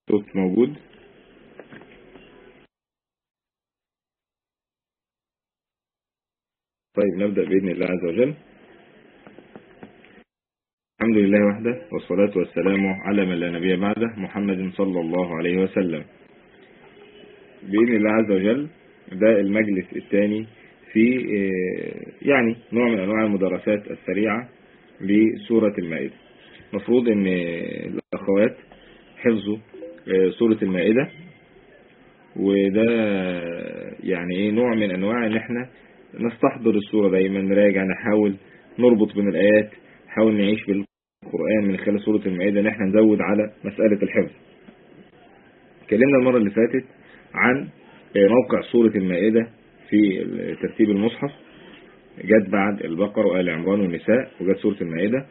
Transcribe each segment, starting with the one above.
صوت موجود. طيب نبدأ بإذن الله عز وجل. الحمد لله وحده، والصلاة والسلام على من لا نبي بعده، محمد صلى الله عليه وسلم. بإذن الله عز وجل ده المجلس الثاني في يعني نوع من أنواع المدارسات السريعة بسورة المائدة. مفروض أن الأخوات حفظوا سورة المائدة، وده يعني ايه نوع من انواع ان احنا نستحضر السورة دايما، نراجع، نحاول نربط بين الايات، نحاول نعيش بالقرآن من خلال سورة المائدة، ان احنا نزود على مسألة الحفظ. اتكلمنا المرة اللي فاتت عن موقع سورة المائدة في ترتيب المصحف، جت بعد البقرة وآل عمران والنساء وجت سورة المائدة.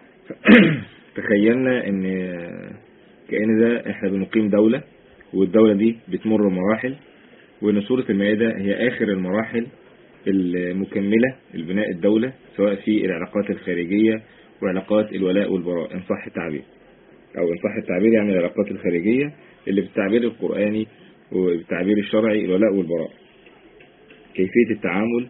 تخيلنا ان كأن ده احنا بنقيم دولة، والدولة دي بتمر مراحل، وان سورة المائدة هي اخر المراحل المكملة لبناء الدولة، سواء في العلاقات الخارجية وعلاقات الولاء والبراء، ان صح التعبير، او ان صح التعبير يعني العلاقات الخارجية اللي بالتعبير القرآني وبالتعبير الشرعي الولاء والبراء، كيفية التعامل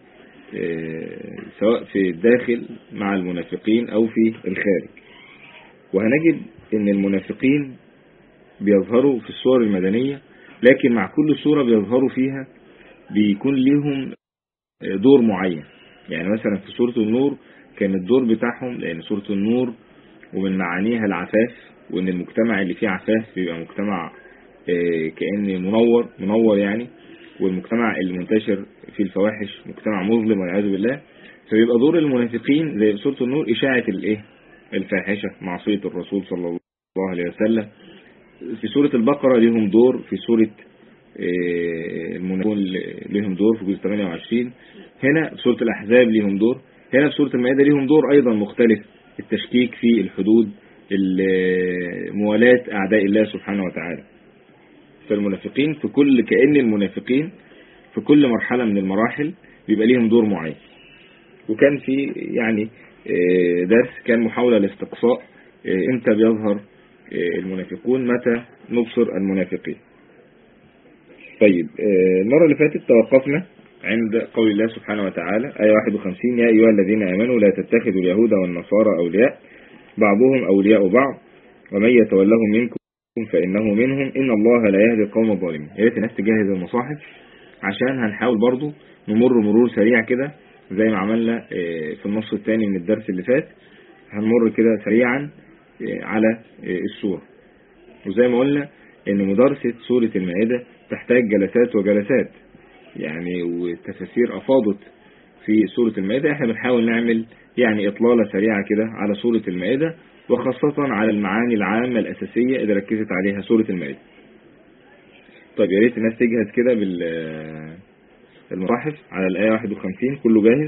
سواء في الداخل مع المنافقين او في الخارج. وهنجد ان المنافقين بيظهروا في السور المدنية، لكن مع كل سورة بيظهروا فيها بيكون لهم دور معين. يعني مثلا في سورة النور كان الدور بتاعهم، لأن سورة النور ومن معانيها العفاف، وأن المجتمع اللي فيه عفاف بيبقى مجتمع كأن منور يعني، والمجتمع اللي منتشر فيه الفواحش مجتمع مظلم والعياذ بالله. فبيبقى دور المنافقين زي سورة النور إشاعة الفاحشة، معصية الرسول صلى الله عليه وسلم. في سورة البقرة لهم دور، في سورة المنافقون لهم دور في جزء 28، هنا في سورة الأحزاب لهم دور، هنا في سورة المائدة لهم دور أيضا مختلف، التشكيك في الحدود، موالاة أعداء الله سبحانه وتعالى. فالمنافقين في كأن المنافقين في كل مرحلة من المراحل بيبقى لهم دور معين. وكان في يعني درس كان محاولة لاستقصاء امتى بيظهر المنافقون، متى نبصر المنافقين. طيب المرة اللي فاتت توقفنا عند قول الله سبحانه وتعالى آية 51: يا أيها الذين آمنوا لا تتخذوا اليهود والنصارى أولياء بعضهم أولياء بعض ومن يتولهم منكم فإنه منهم إن الله لا يهدي القوم الظالمين. يا ريت الناس تجهز المصاحف عشان هنحاول برضو نمر مرور سريع كده زي ما عملنا في النص الثاني من الدرس اللي فات. هنمر كده سريعا على السورة، وزي ما قلنا ان مدارسة سورة المائدة تحتاج جلسات وجلسات يعني، والتفاسير افاضت في سورة المائدة. احنا بنحاول نعمل يعني اطلالة سريعة كده على سورة المائدة، وخاصة على المعاني العامة الاساسية اللي ركزت عليها سورة المائدة. طيب يا ريت الناس تجهز كده بالمصاحف على الآية 51. كله جاهز؟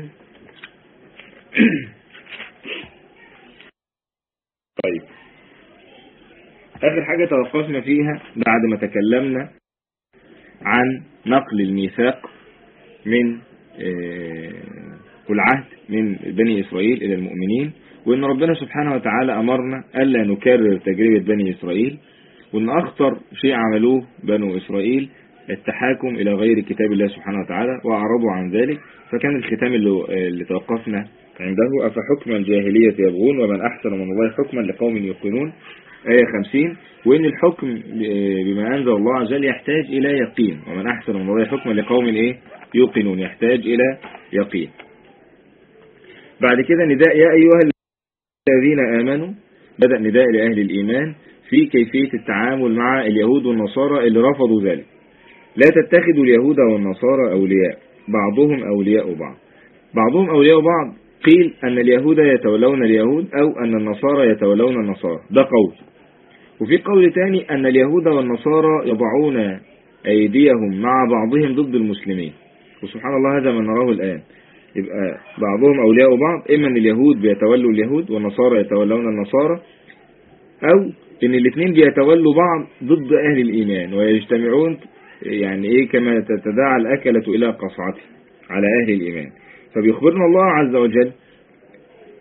طيب آخر حاجة توقفنا فيها بعد ما تكلمنا عن نقل الميثاق من والعهد من بني إسرائيل إلى المؤمنين، وإن ربنا سبحانه وتعالى أمرنا ألا نكرر تجربة بني إسرائيل، وإن أخطر شيء عملوه بنو إسرائيل التحاكم إلى غير كتاب الله سبحانه وتعالى وأعرضوا عن ذلك. فكان الختام اللي توقفنا عنده: أفحكم الجاهلية يبغون ومن أحسن من الله حكما لقوم يوقنون، آية 50. وإن الحكم بما أنزل الله عز وجل يحتاج إلى يقين، ومن أحسن من الله حكما لقوم يوقنون، يحتاج إلى يقين. بعد كده نداء يا أيها الذين آمنوا، بدأ نداء لأهل الإيمان في كيفية التعامل مع اليهود والنصارى اللي رفضوا ذلك. لا تتخذوا اليهود والنصارى أولياء بعضهم أولياء بعض. بعضهم أولياء بعض، قيل أن اليهود يتولون اليهود أو أن النصارى يتولون النصارى، ده قول. وفي قول تاني أن اليهود والنصارى يضعون أيديهم مع بعضهم ضد المسلمين، وسبحان الله هذا ما نراه الآن. يبقى بعضهم أولياء بعض، إما أن اليهود بيتولوا اليهود والنصارى يتولون النصارى، أو أن الاثنين بيتولوا بعض ضد أهل الإيمان ويجتمعون يعني إيه كما تتداعى الأكلة إلى قصعته على أهل الإيمان. فبيخبرنا الله عز وجل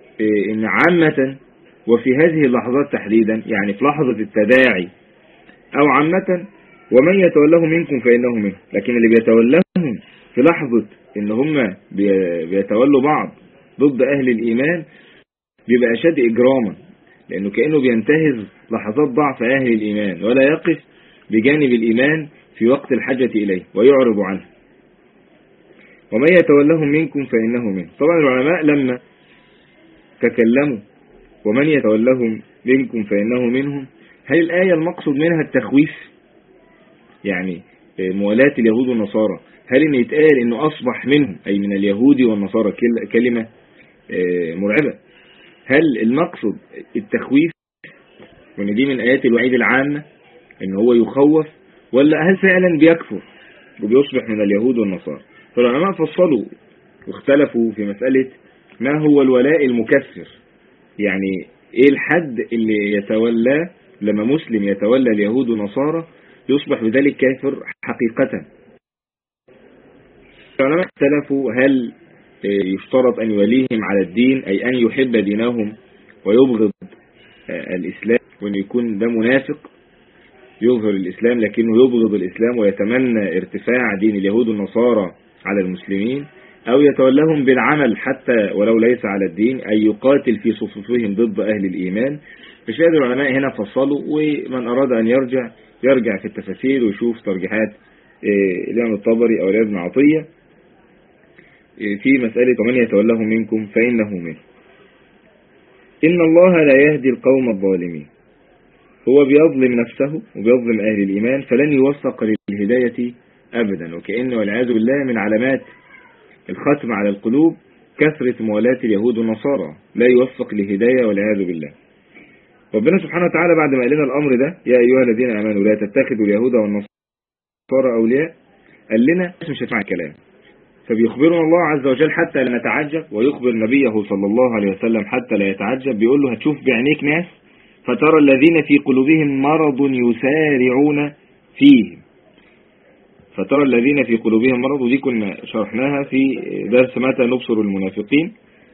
إن عامة وفي هذه اللحظات تحديدا، يعني في لحظة التداعي أو عامة ومن يتولهم منكم فإنه منه. لكن اللي بيتولهم في لحظة إن هم بيتولوا بعض ضد أهل الإيمان بيبقى أشد إجراما، لأنه كأنه بينتهز لحظات ضعف أهل الإيمان ولا يقف بجانب الإيمان في وقت الحاجة إليه ويعرض عنه. ومن يتولهم منكم فإنه منه. طبعا العلماء لما تكلموا ومن يتولهم منكم فإنه منهم، هل الآية المقصود منها التخويف؟ يعني موالاة اليهود والنصارى، هل إن يتقال إنه أصبح منهم أي من اليهود والنصارى كلمة مرعبة؟ هل المقصود التخويف وإن دي من آيات الوعيد العامة إن هو يخوف، ولا هل فعلا بيكفر وبيصبح من اليهود والنصارى؟ فالعلماء فصلوا واختلفوا في مسألة ما هو الولاء المكفر، يعني ايه الحد اللي يتولى لما مسلم يتولى اليهود والنصارى يصبح بذلك كافر حقيقة. العلماء اختلفوا هل يشترط أن يوليهم على الدين، أي أن يحب دينهم ويبغض الإسلام، وأن يكون ده منافق يظهر الإسلام لكنه يبغض الإسلام ويتمنى ارتفاع دين اليهود والنصارى على المسلمين، أو يتولهم بالعمل حتى ولو ليس على الدين، أي يقاتل في صفوفهم ضد أهل الإيمان. فشاهد العلماء هنا فصلوا، ومن أراد أن يرجع في التفاسير ويشوف ترجيحات الإمام الطبري أو ابن عطية في مسألة ومن يتولهم منكم فإنه منه. إن الله لا يهدي القوم الظالمين. هو بيظلم نفسه وبيظلم أهل الإيمان فلن يوفق للهداية أبدا، وكأنه والعياذ بالله من علامات الختم على القلوب كثرة موالاة اليهود والنصارى، لا يوفق لهداية والعياذ بالله. ربنا سبحانه وتعالى بعد ما قال لنا الأمر ده يا أيها الذين آمنوا لا تتخذوا اليهود والنصارى أولياء، قال لنا مش هتسمع الكلام، فبيخبرنا الله عز وجل حتى لا نتعجب، ويخبر نبيه صلى الله عليه وسلم حتى لا يتعجب، بيقول له هتشوف بعينيك ناس فترى الذين في قلوبهم مرض يسارعون فيهم. فترى الذين في قلوبهم مرض، ودي كنا شرحناها في درس متى نبصر المنافقين،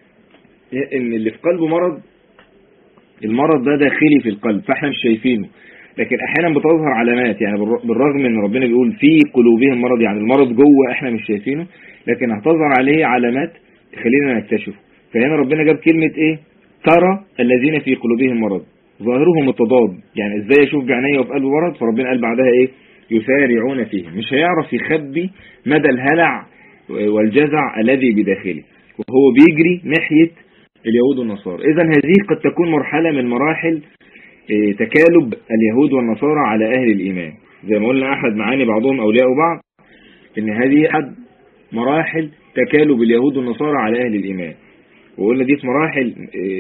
ان اللي في قلبه مرض، المرض ده داخلي في القلب فاحنا مش شايفينه، لكن احيانا بتظهر علامات، يعني بالرغم ان ربنا بيقول في قلوبهم مرض يعني المرض جوه احنا مش شايفينه، لكن هتظهر عليه علامات تخلينا نكتشفه. فهنا ربنا جاب كلمة ايه؟ ترى الذين في قلوبهم مرض، ظاهرهم التضاد، يعني ازاي اشوف بعينيا وفي قلبه مرض؟ فربنا قال بعدها ايه؟ يسارعون فيه، مش هيعرف يخبي مدى الهلع والجزع الذي بداخله وهو بيجري ناحية اليهود والنصارى. اذا هذه قد تكون مرحلة من مراحل تكالب اليهود والنصارى على اهل الايمان، زي ما قلنا احد معاني بعضهم اولياء بعض، ان هذه احد مراحل تكالب اليهود والنصارى على اهل الايمان، وقلنا دي في مراحل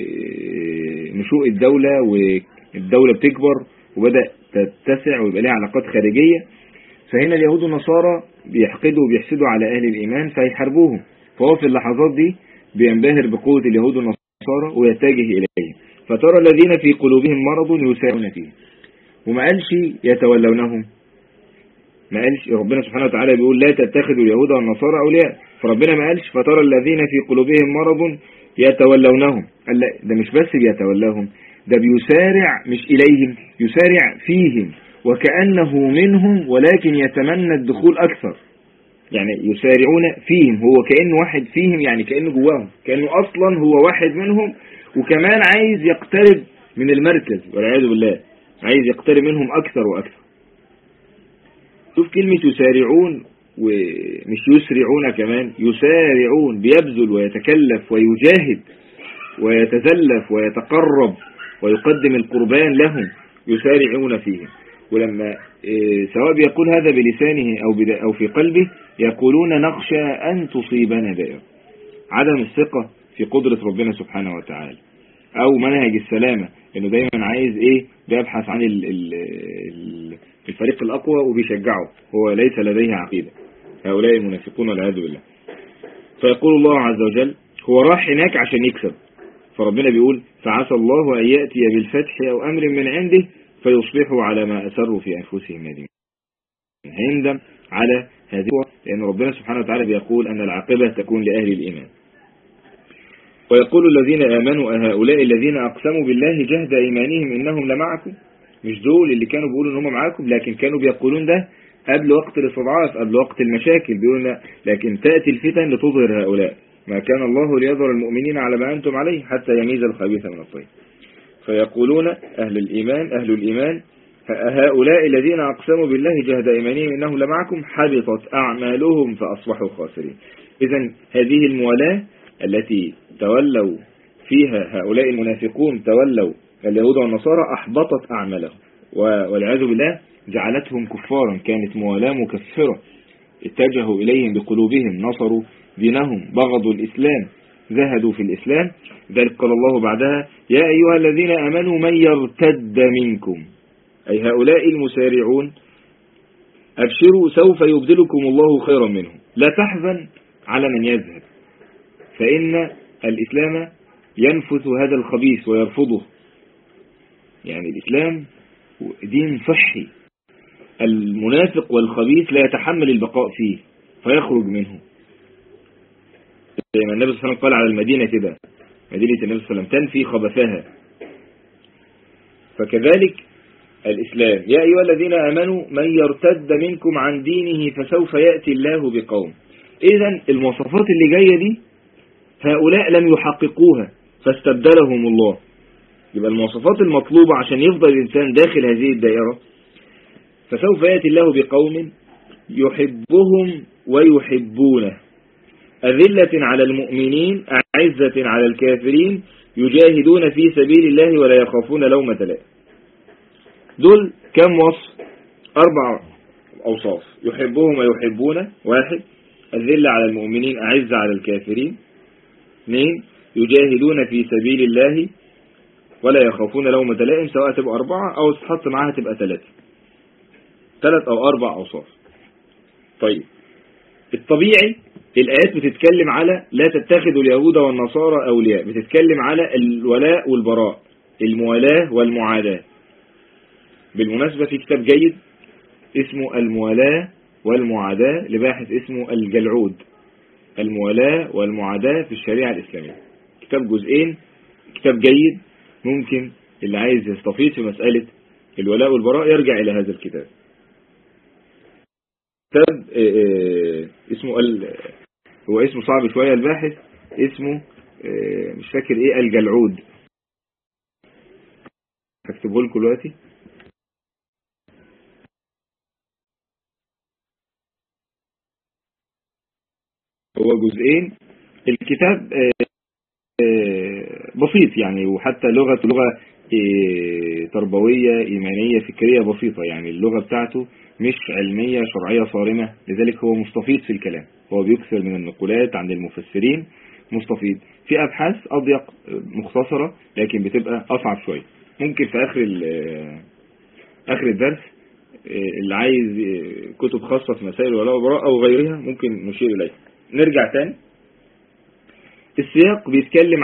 نشوء الدولة، والدولة بتكبر وبدأ تتسع ويبقى لها علاقات خارجية. فهنا اليهود والنصارى بيحقدوا وبيحسدوا على أهل الإيمان فيحاربوهم، فهو في اللحظات دي بينبهر بقوة اليهود والنصارى ويتجه إليه. فترى الذين في قلوبهم مرض يسارعون فيه، وما قالش يتولونهم، ما قالش. ربنا سبحانه وتعالى بيقول لا تتخذوا اليهود والنصارى أولياء، فربنا ما قالش فترى الذين في قلوبهم مرض يتولونهم، قال لا، ده مش بس بيتولاهم، ده بيسارع مش إليهم، يسارع فيهم وكأنه منهم ولكن يتمنى الدخول أكثر. يعني يسارعون فيهم، هو كأنه واحد فيهم، يعني كأنه جواهم، كأنه أصلا هو واحد منهم، وكمان عايز يقترب من المركز والعياذ بالله، عايز يقترب منهم أكثر وأكثر. شوف كلمة يسارعون ومش يسرعون، كمان يسارعون، بيبذل ويتكلف ويجاهد ويتزلف ويتقرب ويقدم القربان لهم، يسارعون فيهم. ولما سواء بيقول هذا بلسانه أو في قلبه، يقولون نخشى أن تصيبنا دائرة. عدم الثقة في قدرة ربنا سبحانه وتعالى، أو منهج السلامة، إنه دايما عايز إيه؟ بيبحث عن الفريق الأقوى وبيشجعه، هو ليس لديه عقيدة. هؤلاء المنافقون والعياذ بالله. فيقول الله عز وجل هو راح هناك عشان يكسب، فربنا بيقول فعسى الله أن يأتي بالفتح أو أمر من عنده فيصبحوا على ما أسروا في أنفسهم نادمين. هيندم على هذه، لأن ربنا سبحانه وتعالى بيقول أن العاقبة تكون لأهل الإيمان. ويقول الذين آمنوا أهؤلاء الذين أقسموا بالله جهد إيمانهم إنهم لمعكم، مش دول اللي كانوا بيقولوا ان هم معاكم، لكن كانوا بيقولون ده قبل وقت الاستضعاف، قبل وقت المشاكل بيقولون، لكن تأتي الفتن لتظهر هؤلاء. ما كان الله ليظهر المؤمنين على ما أنتم عليه حتى يميز الخبيث من الطيب. فيقولون أهل الإيمان هؤلاء الذين أقسموا بالله جهد إيمانهم إنه لمعكم حبطت أعمالهم فأصبحوا خاسرين. إذن هذه الموالاة التي تولوا فيها هؤلاء المنافقون، تولوا اليهود والنصارى، أحبطت أعمالهم والعياذ بالله جعلتهم كفارا. كانت موالاة مكفرة، اتجهوا إليهم بقلوبهم، نصروا دينهم، بغضوا الإسلام، زهدوا في الإسلام. ذلك قال الله بعدها: يا أيها الذين آمنوا من يرتد منكم، أي هؤلاء المسارعون، أبشروا سوف يبدلكم الله خيرا منهم. لا تحزن على من يذهب، فإن الإسلام ينفث هذا الخبيث ويرفضه. يعني الإسلام دين صحي، المنافق والخبيث لا يتحمل البقاء فيه فيخرج منه. زي ما النبي صلى الله عليه وسلم قال على المدينة كده، مدينة النبي صلى الله عليه وسلم تنفي خبثها. فكذلك الإسلام: يا أيها الذين آمنوا من يرتد منكم عن دينه فسوف يأتي الله بقوم. إذن المواصفات اللي جاية دي هؤلاء لم يحققوها فاستبدلهم الله. يبقى المواصفات المطلوبة عشان يفضل الإنسان داخل هذه الدائرة: فسوف يأتي الله بقوم يحبهم ويحبونه، أذلة على المؤمنين أعزة على الكافرين يجاهدون في سبيل الله ولا يخافون لومة لائم. دول كم وصف؟ 4 أوصاف: يحبهم ويحبونه، 1; أذلة على المؤمنين أعزة على الكافرين، 2; يجاهدون في سبيل الله ولا يخافون لومة لائم. سواء تبقى 4 أو تحط معاها تبقى 3 أو 4 أوصاف. طيب، الطبيعي الآيات بتتكلم على لا تتخذوا اليهود والنصارى أولياء، بتتكلم على الولاء والبراء، الموالاة والمعاداة. بالمناسبة في كتاب جيد اسمه الموالاة والمعاداة لباحث اسمه الجلعود، الموالاة والمعاداة في الشريعة الإسلامية. كتاب جزئين، كتاب جيد، ممكن اللي عايز يستفيد في مسألة الولاء والبراء يرجع إلى هذا الكتاب. كتاب اسمه هو اسمه صعب شوية، الباحث اسمه مش فاكر ايه، الجلعود. هكتبه لكم دلوقتي. هو جزئين، الكتاب بسيط يعني، وحتى لغة تربوية إيمانية فكرية بسيطة، يعني اللغة بتاعته مش علمية شرعية صارمة، لذلك هو مستفيض في الكلام، هو بيكثر من النقولات عند المفسرين، مستفيض في أبحاث أضيق مختصرة لكن بتبقى أصعب شوية. ممكن في آخر الدرس اللي عايز كتب خاصة في مسائل الولاء والبراء أو غيرها ممكن نشير إليها. نرجع تاني، السياق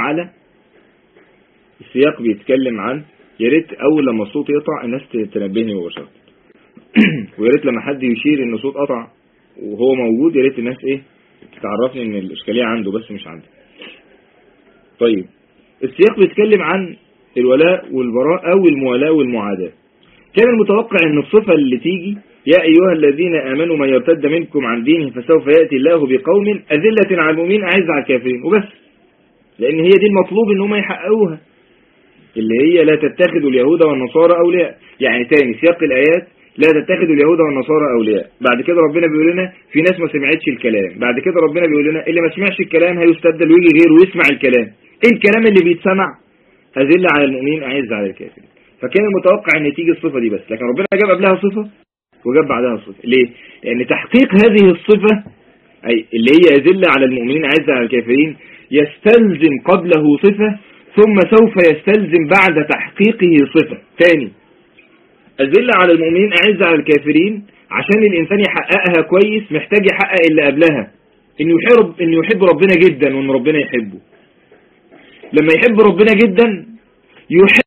بيتكلم عن يا ريت أول لما الصوت يقطع الناس تنبهني مباشرة ويا ريت لما حد يشير إن الصوت قطع وهو موجود يا ريت الناس تعرفني إن الإشكالية عنده بس مش عندي. طيب، السياق بيتكلم عن الولاء والبراء أو الموالاة والمعاداة. كان المتوقع إن الصفة اللي تيجي يا أيها الذين آمنوا من يرتد منكم عن دينه فسوف يأتي الله بقوم أذلة على المؤمنين أعزة على الكافرين وبس، لأن هي دي المطلوب إن هم يحققوها، اللي هي لا تتخذوا اليهود والنصارى أولياء. يعني تاني سياق الآيات لا تتخذوا اليهود والنصارى أولياء، بعد كده ربنا بيقول لنا في ناس ما سمعتش الكلام، بعد كده ربنا بيقول لنا اللي ما سمعش الكلام هيستبدل ويجي غيره ويسمع الكلام. ايه الكلام اللي بيتسمع؟ أذلة على المؤمنين أعزة على الكافرين. فكان المتوقع ان تيجي الصفة دي بس، لكن ربنا جاب قبلها صفة وجاب بعدها صفة. ليه؟ لأن تحقيق هذه الصفة أي اللي هي أذلة على المؤمنين أعزة على الكافرين يستلزم قبله صفة، ثم سوف يستلزم بعد تحقيقه صفة تاني. أذلة على المؤمنين أعزة على الكافرين عشان الإنسان يحققها كويس محتاج يحقق اللي قبلها، إنه يحب ربنا جدا وإن ربنا يحبه. لما يحب ربنا جدا يحب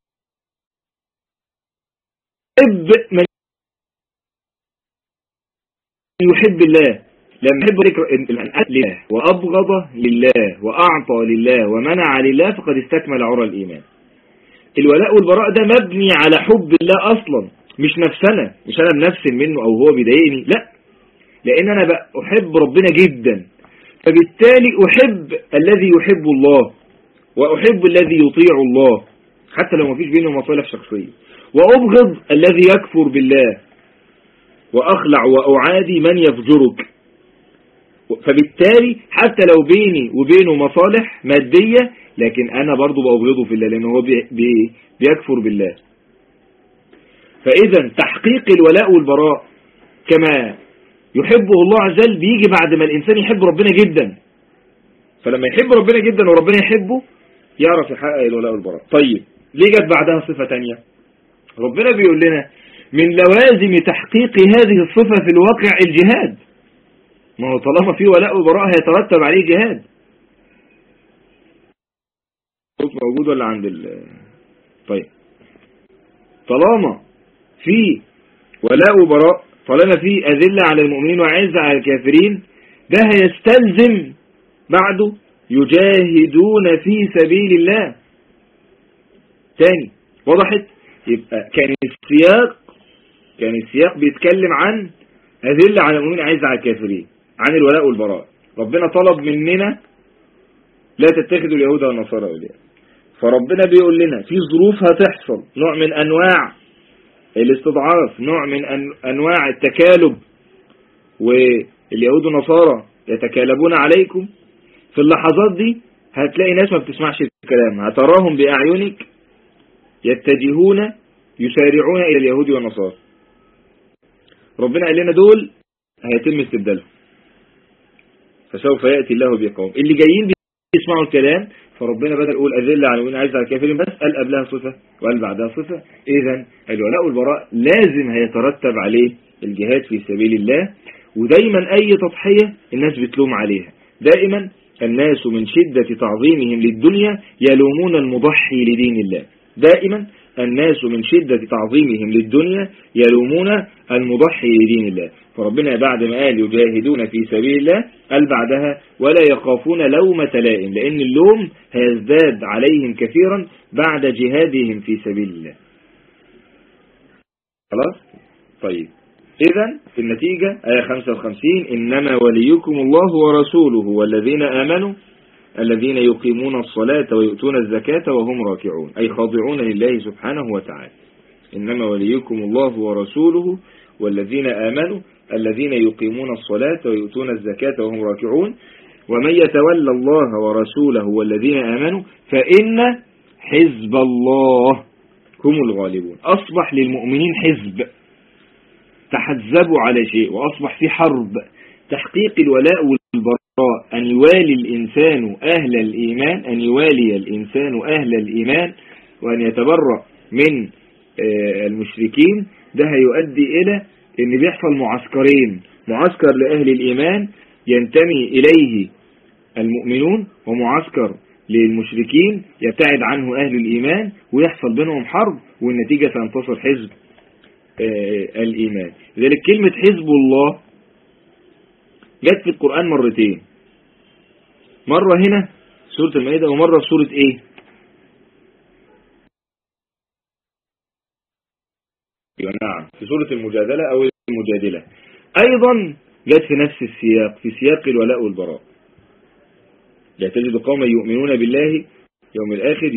من يحب الله. لما يحب لله وأبغض لله وأعطى لله ومنع لله فقد استكمل عرى الإيمان. الولاء والبراء ده مبني على حب الله أصلا، مش نفسنا، مش أنا بنفسن منه أو هو بيضايقني، لا، لأن أنا بقى أحب ربنا جدا، فبالتالي أحب الذي يحب الله وأحب الذي يطيع الله حتى لو مفيش بينه مصالح شخصية، وأبغض الذي يكفر بالله وأخلع وأعادي من يفجرك. فبالتالي حتى لو بيني وبينه مصالح مادية لكن أنا برضو بأبغضه في الله لأنه هو بيكفر بالله. فإذا تحقيق الولاء والبراء كما يحبه الله عز وجل بيجي بعد ما الإنسان يحب ربنا جدا، فلما يحب ربنا جدا وربنا يحبه يعرف يحقق الولاء والبراء. طيب ليه جت بعدها صفة تانية؟ ربنا بيقول لنا من لوازم تحقيق هذه الصفة في الواقع الجهاد، ما هو طالما في ولاء وبراء هيترتب عليه جهاد. موجود ولا عند طيب طالما في ولاء وبراء، طالما في أذلة على المؤمنين وعزة على الكافرين، ده هيستلزم بعده يجاهدون في سبيل الله. تاني وضحت؟ يبقى كان السياق بيتكلم عن أذلة على المؤمنين وعزة على الكافرين، عن الولاء والبراء. ربنا طلب مننا لا تتخذوا اليهود والنصارى أولياء، فربنا بيقول لنا في ظروف هتحصل، نوع من أنواع الاستضعاف، نوع من أنواع التكالب، واليهود والنصارى يتكالبون عليكم. في اللحظات دي هتلاقي ناس ما بتسمعش الكلام، هتراهم بأعينك يتجهون يسارعون إلى اليهود والنصارى. ربنا قال لنا دول هيتم استبدالهم، فسوف يأتي الله بقوم اللي جايين بيسمعوا الكلام. فربنا بدل يقول أذل على المؤمنين عز على الكافرين بس، قال قبلها صفة وقال بعدها صفة. إذن الولاء والبراء لازم هيترتب عليه الجهاد في سبيل الله. ودايما أي تضحية الناس بتلوم عليها، دائما الناس من شدة تعظيمهم للدنيا يلومون المضحي لدين الله، دائما الناس من شدة تعظيمهم للدنيا يلومون المضحي لدين الله. فربنا بعد ما قال يجاهدون في سبيل الله قال بعدها ولا يخافون لومة لائم، لأن اللوم هيزداد عليهم كثيرا بعد جهادهم في سبيل الله. خلاص؟ طيب إذن في النتيجة آية 55 إنما وليكم الله ورسوله والذين آمنوا الذين يقيمون الصلاة ويؤتون الزكاة وهم راكعون، أي خاضعون لله سبحانه وتعالى. إنما وليكم الله ورسوله والذين آمنوا الذين يقيمون الصلاة ويؤتون الزكاة وهم راكعون ومن يتولى الله ورسوله والذين آمنوا فإن حزب الله هم الغالبون. أصبح للمؤمنين حزب، تحزبوا على شيء وأصبح في حرب. تحقيق الولاء والبراء أن يوالي الإنسان أهل الإيمان، أن يوالي الإنسان أهل الإيمان وأن يتبرأ من المشركين. ده هيؤدي إلى أن بيحصل معسكرين، معسكر لأهل الإيمان ينتمي إليه المؤمنون، ومعسكر للمشركين يبتعد عنه أهل الإيمان، ويحصل بينهم حرب، والنتيجة سينتصر حزب الإيمان. لذلك كلمة حزب الله جت في القرآن مرتين، مرة هنا سورة المائدة ومرة في سورة ايه؟ نعم في سورة المجادلة او المجادلة. ايضا جت في نفس السياق، في سياق الولاء والبراء. لا تجد قوما يؤمنون بالله يوم الآخر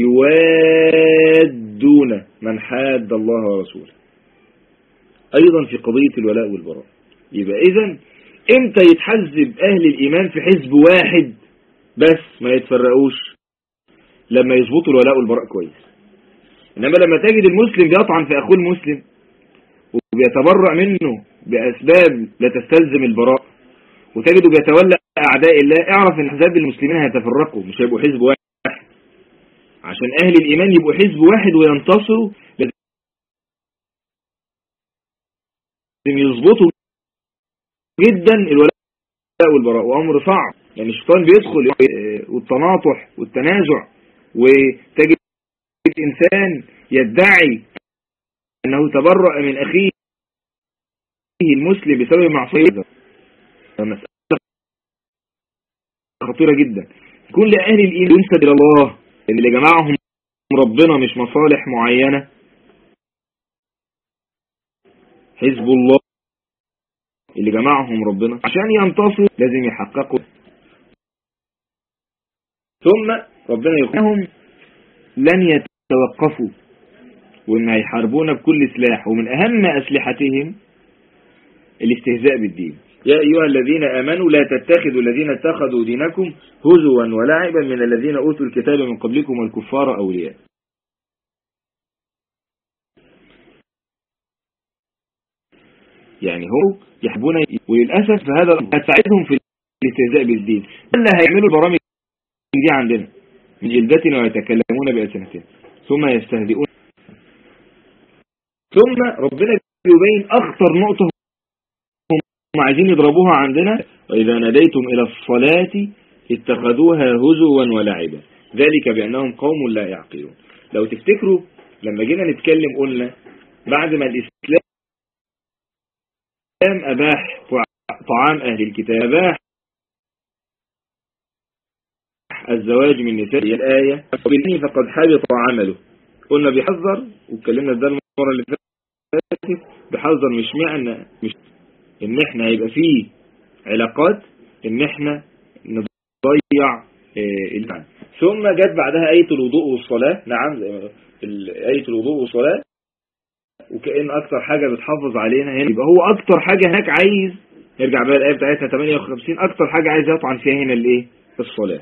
يوادون من حاد الله ورسوله، ايضا في قضية الولاء والبراء. يبقى اذن امتى يتحزب اهل الايمان في حزب واحد بس ما يتفرقوش؟ لما يظبطوا الولاء والبراء كويس. انما لما تجد المسلم بيطعن في اخوه المسلم وبيتبرأ منه باسباب لا تستلزم البراء، وتجده بيتولى اعداء الله، اعرف ان احزاب المسلمين هيتفرقوا، مش هيبقوا حزب واحد. عشان اهل الايمان يبقوا حزب واحد وينتصروا لازم يظبطوا جدا الولاء والبراء، وامر صعب يعني الشيطان بيدخل والتناطح والتنازع، وتجد الانسان يدعي انه تبرأ من اخيه المسلم بسبب معصية. مسألة خطيرة جدا. كل اهل الايمان ينسب الى الله اللي جمعهم ربنا مش مصالح معينة. حزب الله اللي جمعهم ربنا عشان ينتصروا لازم يحققوا، ثم ربنا يقولهم لن يتوقفوا وإن هيحاربونا بكل سلاح، ومن أهم أسلحتهم الاستهزاء بالدين. يا أيها الذين آمنوا لا تتخذوا الذين اتخذوا دينكم هزوا ولعبا من الذين أوتوا الكتاب من قبلكم والكفار أولياء. يعني هو يحبون، وللأسف هذا هتساعدهم في الاستهزاء بالدين. اللي هيعملوا البرامج دي عندنا من جلدتنا ويتكلمون بألسنتنا ثم يستهزئون. ثم ربنا يبين أخطر نقطة هم عايزين يضربوها عندنا: وإذا ناديتم إلى الصلاة اتخذوها هزوا ولعبا ذلك بأنهم قوم لا يعقلون. لو تفتكروا لما جينا نتكلم قلنا بعد ما الإسلام أباح طعام أهل الكتاب، أباح الزواج من نساء الآية وبالني فقد حبط عمله. قلنا بيحذر، واتكلمنا ده المرة اللي فاتت، بيحذر مش ان احنا هيبقى فيه علاقات ان احنا نضيع الإيمان. ثم جت بعدها آية الوضوء والصلاة. نعم، آية الوضوء والصلاة، وكأن أكتر حاجة بتحافظ علينا هنا، يبقى هو أكتر حاجة هناك عايز نرجع بقى الآية بتاعتها 58، أكتر حاجة عايز يطعن فيها هنا الإيه؟ الصلاة.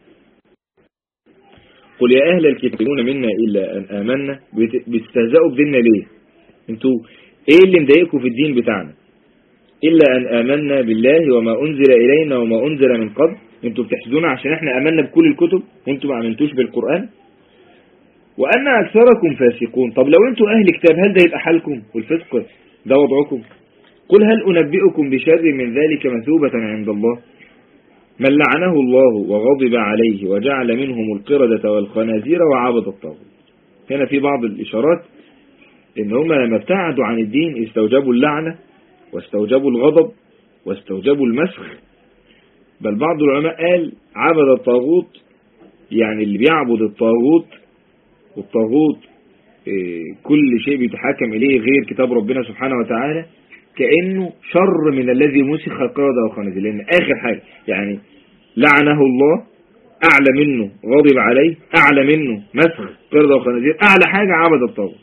قل يا أهل الكتاب منا إلا أن آمنا. بتستهزئوا بديننا ليه؟ انتوا إيه اللي مضايقكم في الدين بتاعنا؟ إلا أن آمنا بالله وما أنزل إلينا وما أنزل من قبل. انتوا بتحسدونا عشان احنا آمنا بكل الكتب وانتوا ما آمنتوش بالقرآن. وأن أكثركم فاسقون. طب لو انتوا أهل كتاب هل ده يبقى حالكم؟ والفسق ده وضعكم؟ قل هل أنبئكم بشر من ذلك مثوبة عند الله من لعنه الله وغضب عليه وجعل منهم القردة والخنازير وعبد الطاغوت. هنا في بعض الإشارات إن هم لما ابتعدوا عن الدين استوجبوا اللعنة واستوجبوا الغضب واستوجبوا المسخ. بل بعض العلماء قال عبد الطاغوت يعني اللي بيعبد الطاغوت، والطاغوت كل شيء بيتحاكم إليه غير كتاب ربنا سبحانه وتعالى، كأنه شر من الذي مسخ القردة والخنازير. لأن آخر حاجة يعني لعنه الله أعلى منه غضب عليه، أعلى منه مسخ قردة وخنازير، أعلى حاجة عبد الطاغوت.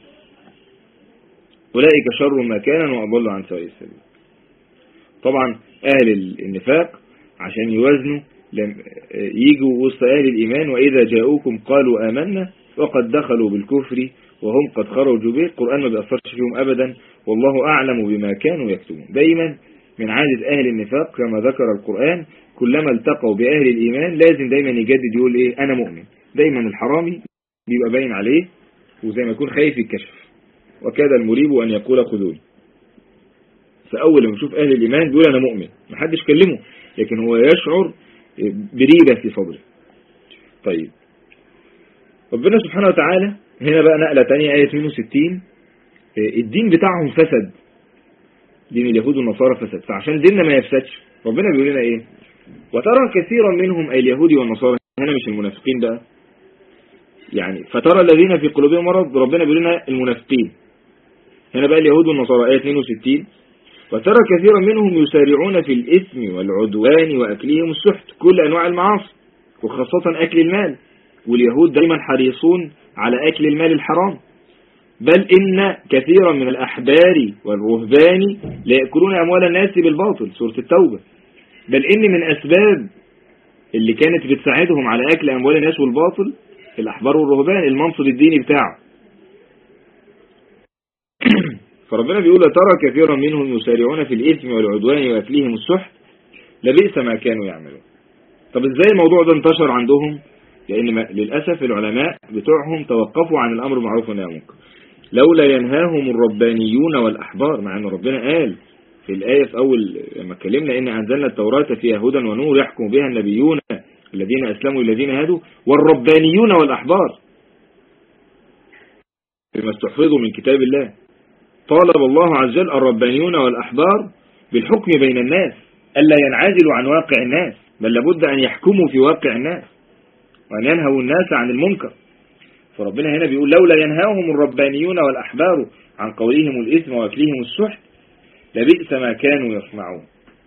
أولئك شر مكانا وأضل عن سواء السبيل. طبعا أهل النفاق عشان يوازنوا يجوا وسط أهل الإيمان: وإذا جاءوكم قالوا آمنا وقد دخلوا بالكفر وهم قد خرجوا به. القرآن ما بيأثرش فيهم أبدا، والله أعلم بما كانوا يكتمون. دايما من عادة أهل النفاق كما ذكر القرآن كلما التقوا بأهل الإيمان لازم دايما يجدد يقول إيه؟ أنا مؤمن. دايما الحرامي بيبقى باين عليه وزي ما يكون خايف يتكشف، وكاد المريب أن يقول خذوني. فأول لما يشوف أهل الإيمان بيقول أنا مؤمن، محدش كلمه، لكن هو يشعر بريبة في صدره. طيب ربنا سبحانه وتعالى هنا بقى نقلة تانية، آية 62: الدين بتاعهم فسد، دين اليهود والنصارى فسد، فعشان ديننا ما يفسدش ربنا بيقول لنا إيه؟ وترى كثيرا منهم أي اليهود والنصارى، هنا مش المنافقين بقى يعني، فترى الذين في قلوبهم مرض، ربنا بيقول لنا المنافقين هنا بقى اليهود والنصارى. آية 62: وترى كثيرا منهم يسارعون في الإثم والعدوان وأكلهم السحت، كل أنواع المعاصي وخاصة أكل المال، واليهود دايما حريصون على أكل المال الحرام. بل إن كثيرا من الأحبار والرهبان لا يأكلون أموال الناس بالباطل، سورة التوبة. بل إن من أسباب اللي كانت بتساعدهم على أكل أموال الناس والباطل الأحبار والرهبان المنصب الديني بتاعه. فربنا بيقول ترى كثيرا منهم يسارعون في الإثم والعدوان وأكلهم السحت لبئس ما كانوا يعملون. طب إزاي الموضوع ده انتشر عندهم؟ لأن للأسف العلماء بتوعهم توقفوا عن الأمر معروف والنهي عن المنكر. لولا ينهاهم الربانيون والأحبار، مع أن ربنا قال في الآية في أول لما اتكلمنا إن أنزلنا التوراة فيها هدى ونور يحكم بها النبيون الذين أسلموا الذين هادوا والربانيون والأحبار بما استحفظوا من كتاب الله. طالب الله عز وجل الربانيون والأحبار بالحكم بين الناس، ألا ينعزلوا عن واقع الناس، بل لابد أن يحكموا في واقع الناس وأن ينهوا الناس عن المنكر. فربنا هنا بيقول لولا ينهاهم الربانيون والأحبار عن قولهم الإثم وأكلهم السحت لبئس ما كانوا يصنعون.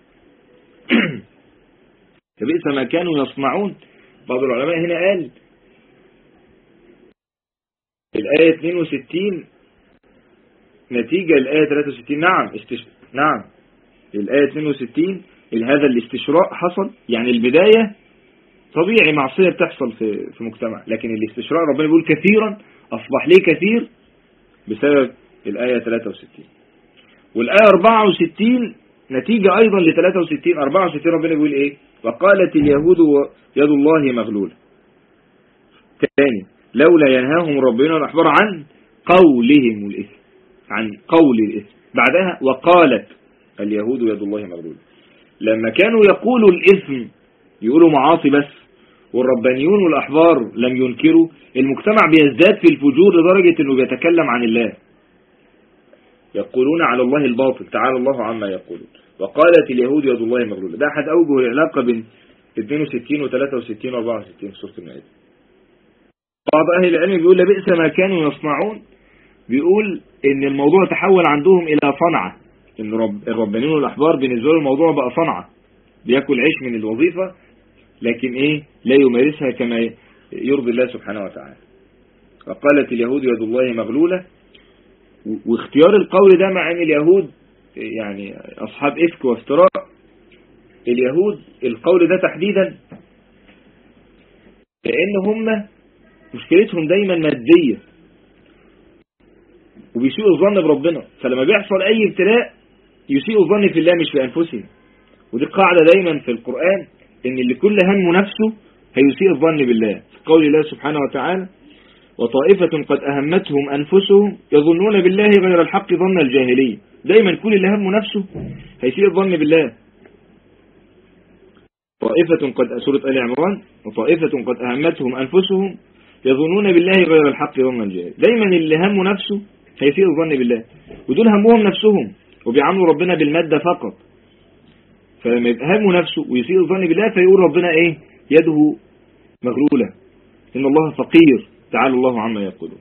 لبئس ما كانوا يصنعون. بعض العلماء هنا قال الآية 62 نتيجة الآية 63. نعم الآية 62 هذا الاستشراء حصل، يعني البداية طبيعي معصية بتحصل في مجتمع، لكن الاستشراء ربنا بيقول كثيرا أصبح ليه كثير بسبب الآية 63. والآية 64 نتيجة أيضا ل 63. 64 ربنا بيقول إيه؟ وقالت اليهود يد الله مغلولة. ثاني لولا ينهاهم الربانيون والأحبار عن قولهم الإثم، عن قول الإثم. بعدها وقالت اليهود يد الله مغلولة. لما كانوا يقولوا الإثم يقولوا معاصي بس، والربانيون والأحبار لم ينكروا، المجتمع بيزداد في الفجور لدرجة أنه بيتكلم عن الله، يقولون على الله الباطل تعالى الله عما يقولون. وقالت اليهود يد الله مغلولة. ده أحد أوجه العلاقة بين 62 و 63 و 64 في سورة المائدة. بعض أهل العلم بيقول لبئس ما كانوا يصنعون، بيقول إن الموضوع تحول عندهم إلى صنعة، إن الربانيون والأحبار بالنسبة له الموضوع بقى صنعة، بيأكل عيش من الوظيفة لكن إيه لا يمارسها كما يرضي الله سبحانه وتعالى. وقالت اليهود يد الله مغلولة. واختيار القول ده مع أن اليهود يعني أصحاب إفك وافتراء، اليهود القول ده تحديدا لأن هم مشكلتهم دايما مادية وبيسيئوا الظن بربنا، فلما بيحصل أي ابتلاء يسيئوا الظن في الله مش في أنفسهم. ودي قاعدة دايما في القرآن، إن اللي كل هم نفسه هيسيء الظن بالله. في قول الله سبحانه وتعالى وطائفة قد أهمتهم أنفسهم يظنون بالله غير الحق ظن الجاهلية. دايما كل اللي هم نفسه هيسيء الظن بالله. طائفة قد سورة آل عمران وطائفة قد أهمتهم أنفسهم يظنون بالله غير الحق ظن الجاهلية. دايما اللي هم نفسه هيسيء الظن بالله، ودول همهم نفسهم وبيعاملوا ربنا بالمادة فقط. فلما يبقى همه نفسه ويسيء الظن بالله فيقول ربنا ايه يده مغلولة، إن الله فقير تعالى الله عما يقولون.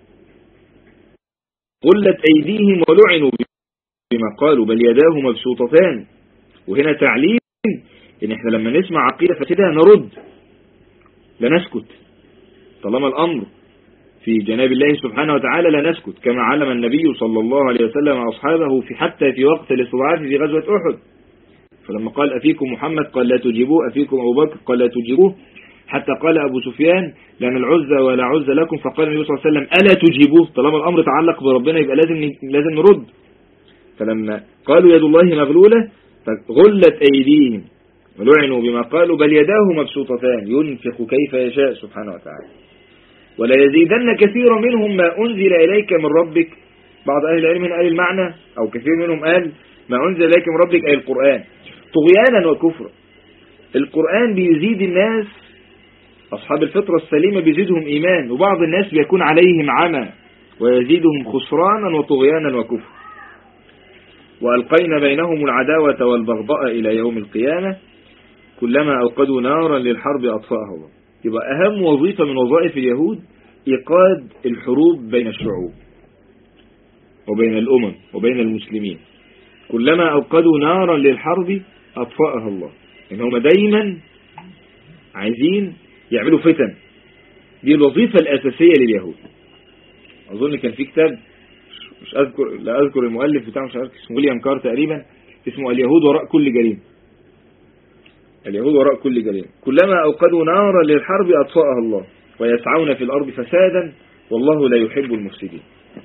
قلت أيديهم ولعنوا بما قالوا بل يداه مبسوطتان. وهنا تعليم إن احنا لما نسمع عقيدة فاسدة نرد، لا نسكت طالما الأمر في جناب الله سبحانه وتعالى، لا نسكت كما علم النبي صلى الله عليه وسلم أصحابه حتى في وقت الاستضعاف في غزوة أحد، فلما قال أفيكم محمد قال لا تجيبوه، أفيكم أبو بكر قال لا تجيبوه، حتى قال أبو سفيان لأن العزة ولا عزة لكم، فقال النبي صلى الله عليه وسلم ألا تجيبوه. طالما الأمر تعلق بربنا يبقى لازم نرد. فلما قالوا يد الله مغلولة فغلت أيديهم ولعنوا بما قالوا بل يداه مبسوطتان ينفق كيف يشاء سبحانه وتعالى ولا يزيدن كثيرا منهم ما أنزل إليك من ربك. بعض أهل العلم قال المعنى أو كثير منهم قال ما أنزل إليك من ربك أي القرآن طغيانا وكفرا. القرآن بيزيد الناس، أصحاب الفطرة السليمة بيزيدهم إيمان، وبعض الناس بيكون عليهم عمى ويزيدهم خسرانا وطغيانا وكفرا. وألقينا بينهم العداوة والبغضاء إلى يوم القيامة كلما أوقدوا نارا للحرب أطفأها الله. يبقى أهم وظيفة من وظائف اليهود إيقاد الحروب بين الشعوب وبين الأمم وبين المسلمين. كلما أوقدوا نارا للحرب أطفأها الله. إنهم دايما عايزين يعملوا فتن، دي الوظيفة الأساسية لليهود. أظن كان في كتاب لا أذكر المؤلف بتاعه، مش عارف اسمه ويليام كار تقريبا، اسمه اليهود وراء كل جريمة. اليهود وراء كل جريمة. كلما أوقدوا نارا للحرب أطفأها الله ويسعون في الأرض فسادا والله لا يحب المفسدين.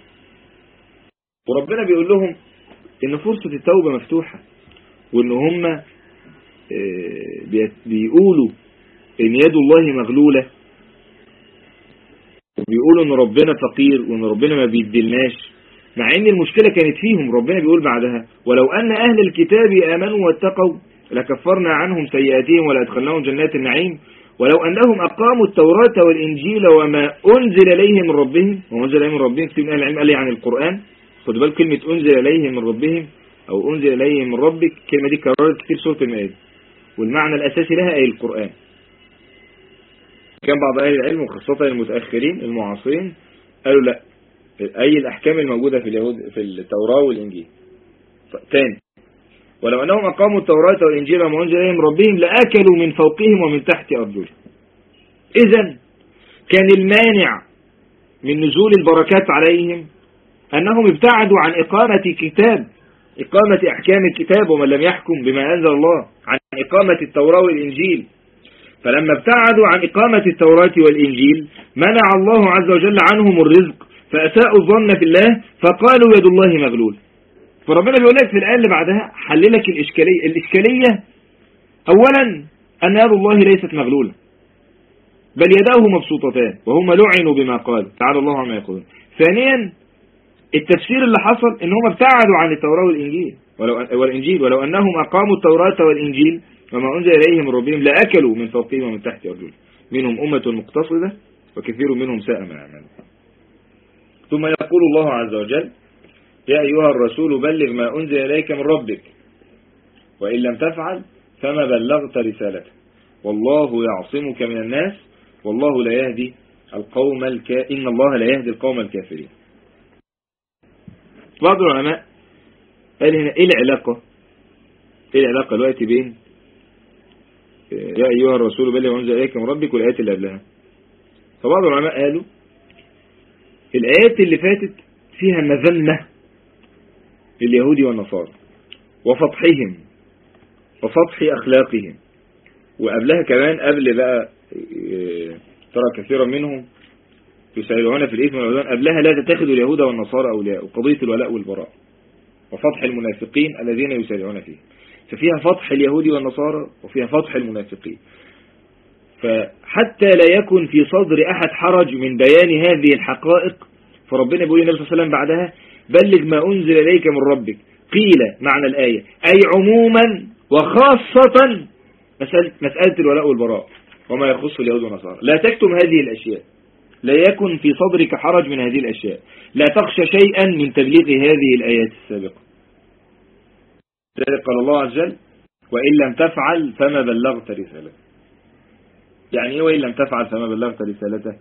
وربنا بيقول لهم إن فرصة التوبة مفتوحة، وإن هم بيقولوا إن يد الله مغلولة، وبيقولوا إن ربنا فقير وإن ربنا ما بيدلناش، مع إن المشكلة كانت فيهم. ربنا بيقول بعدها ولو أن أهل الكتاب آمنوا واتقوا لكفرنا عنهم سيئاتهم ولأدخلناهم جنات النعيم ولو أنهم أقاموا التوراة والإنجيل وما أنزل إليهم من ربهم. وأنزل إليهم من ربهم كتير من أهل العلم قال لي عن القرآن، خد بالك كلمة أنزل إليهم من ربهم أو أنزل إليهم من ربك، الكلمة دي كررت كتير سورة المائدة، والمعنى الأساسي لها أي القرآن. كان بعض أهل العلم وخاصة المتأخرين المعاصرين قالوا لا، أي الأحكام الموجودة في اليهود في التوراة والإنجيل. ثاني، ولو أنهم أقاموا التوراة والإنجيل وما أنزل إليهم ربهم لأكلوا من فوقهم ومن تحت أرجلهم. إذن كان المانع من نزول البركات عليهم أنهم ابتعدوا عن إقامة أحكام الكتاب، ومن لم يحكم بما أنزل الله، عن إقامة التوراة والإنجيل. فلما ابتعدوا عن إقامة التوراة والإنجيل منع الله عز وجل عنهم الرزق، فأساءوا الظن في الله فقالوا يد الله مغلول. فربنا بيقول لك في الآية اللي بعدها حل لك الإشكالية أولا أن يد الله ليست مغلولة، بل يداه مبسوطتان وهم لعنوا بما قالوا تعالى الله عما يقولون. ثانيا، التفسير اللي حصل ان هم ابتعدوا عن التوراة والإنجيل ولو أنهم أقاموا التوراة والإنجيل وما أنزل إليهم ربهم لأكلوا من فوقهم ومن تحت أرجلهم منهم أمة مقتصدة وكثير منهم ساء ما يعملون. ثم يقول الله عز وجل يا أيها الرسول بلغ ما أنزل إليك من ربك وإن لم تفعل فما بلغت رسالته والله يعصمك من الناس والله لا يهدي إن الله لا يهدي القوم الكافرين. بعض العلماء قال هنا ايه العلاقة دلوقتي بين يا أيها الرسول بلغ ما أنزل إليك من ربك والآيات اللي قبلها؟ فبعض العلماء قالوا الآيات اللي فاتت فيها مذمة لليهود والنصارى وفضحهم وفضح أخلاقهم، وقبلها كمان قبل بقى ترى كثيرا منهم يسائلون في الإثم والعدوان، قبلها لا تتخذوا اليهود والنصارى أولياء، وقضية الولاء والبراء وفضح المنافقين الذين يسارعون فيه. ففيها فضح اليهود والنصارى وفيها فضح المنافقين. فحتى لا يكن في صدر أحد حرج من بيان هذه الحقائق فربنا بيقول النبي صلى الله عليه وسلم بعدها بلغ ما أنزل إليك من ربك. قيل معنى الآية أي عموما وخاصة مسألة الولاء والبراء وما يخص اليهود والنصارى. لا تكتم هذه الأشياء، لا يكن في صدرك حرج من هذه الأشياء، لا تخشى شيئا من تبليغ هذه الآيات السابقة. ذلك قال الله عز وجل وإن لم تفعل فما بلغت رسالته. يعني ايه وإن لم تفعل فما بلغت رسالته؟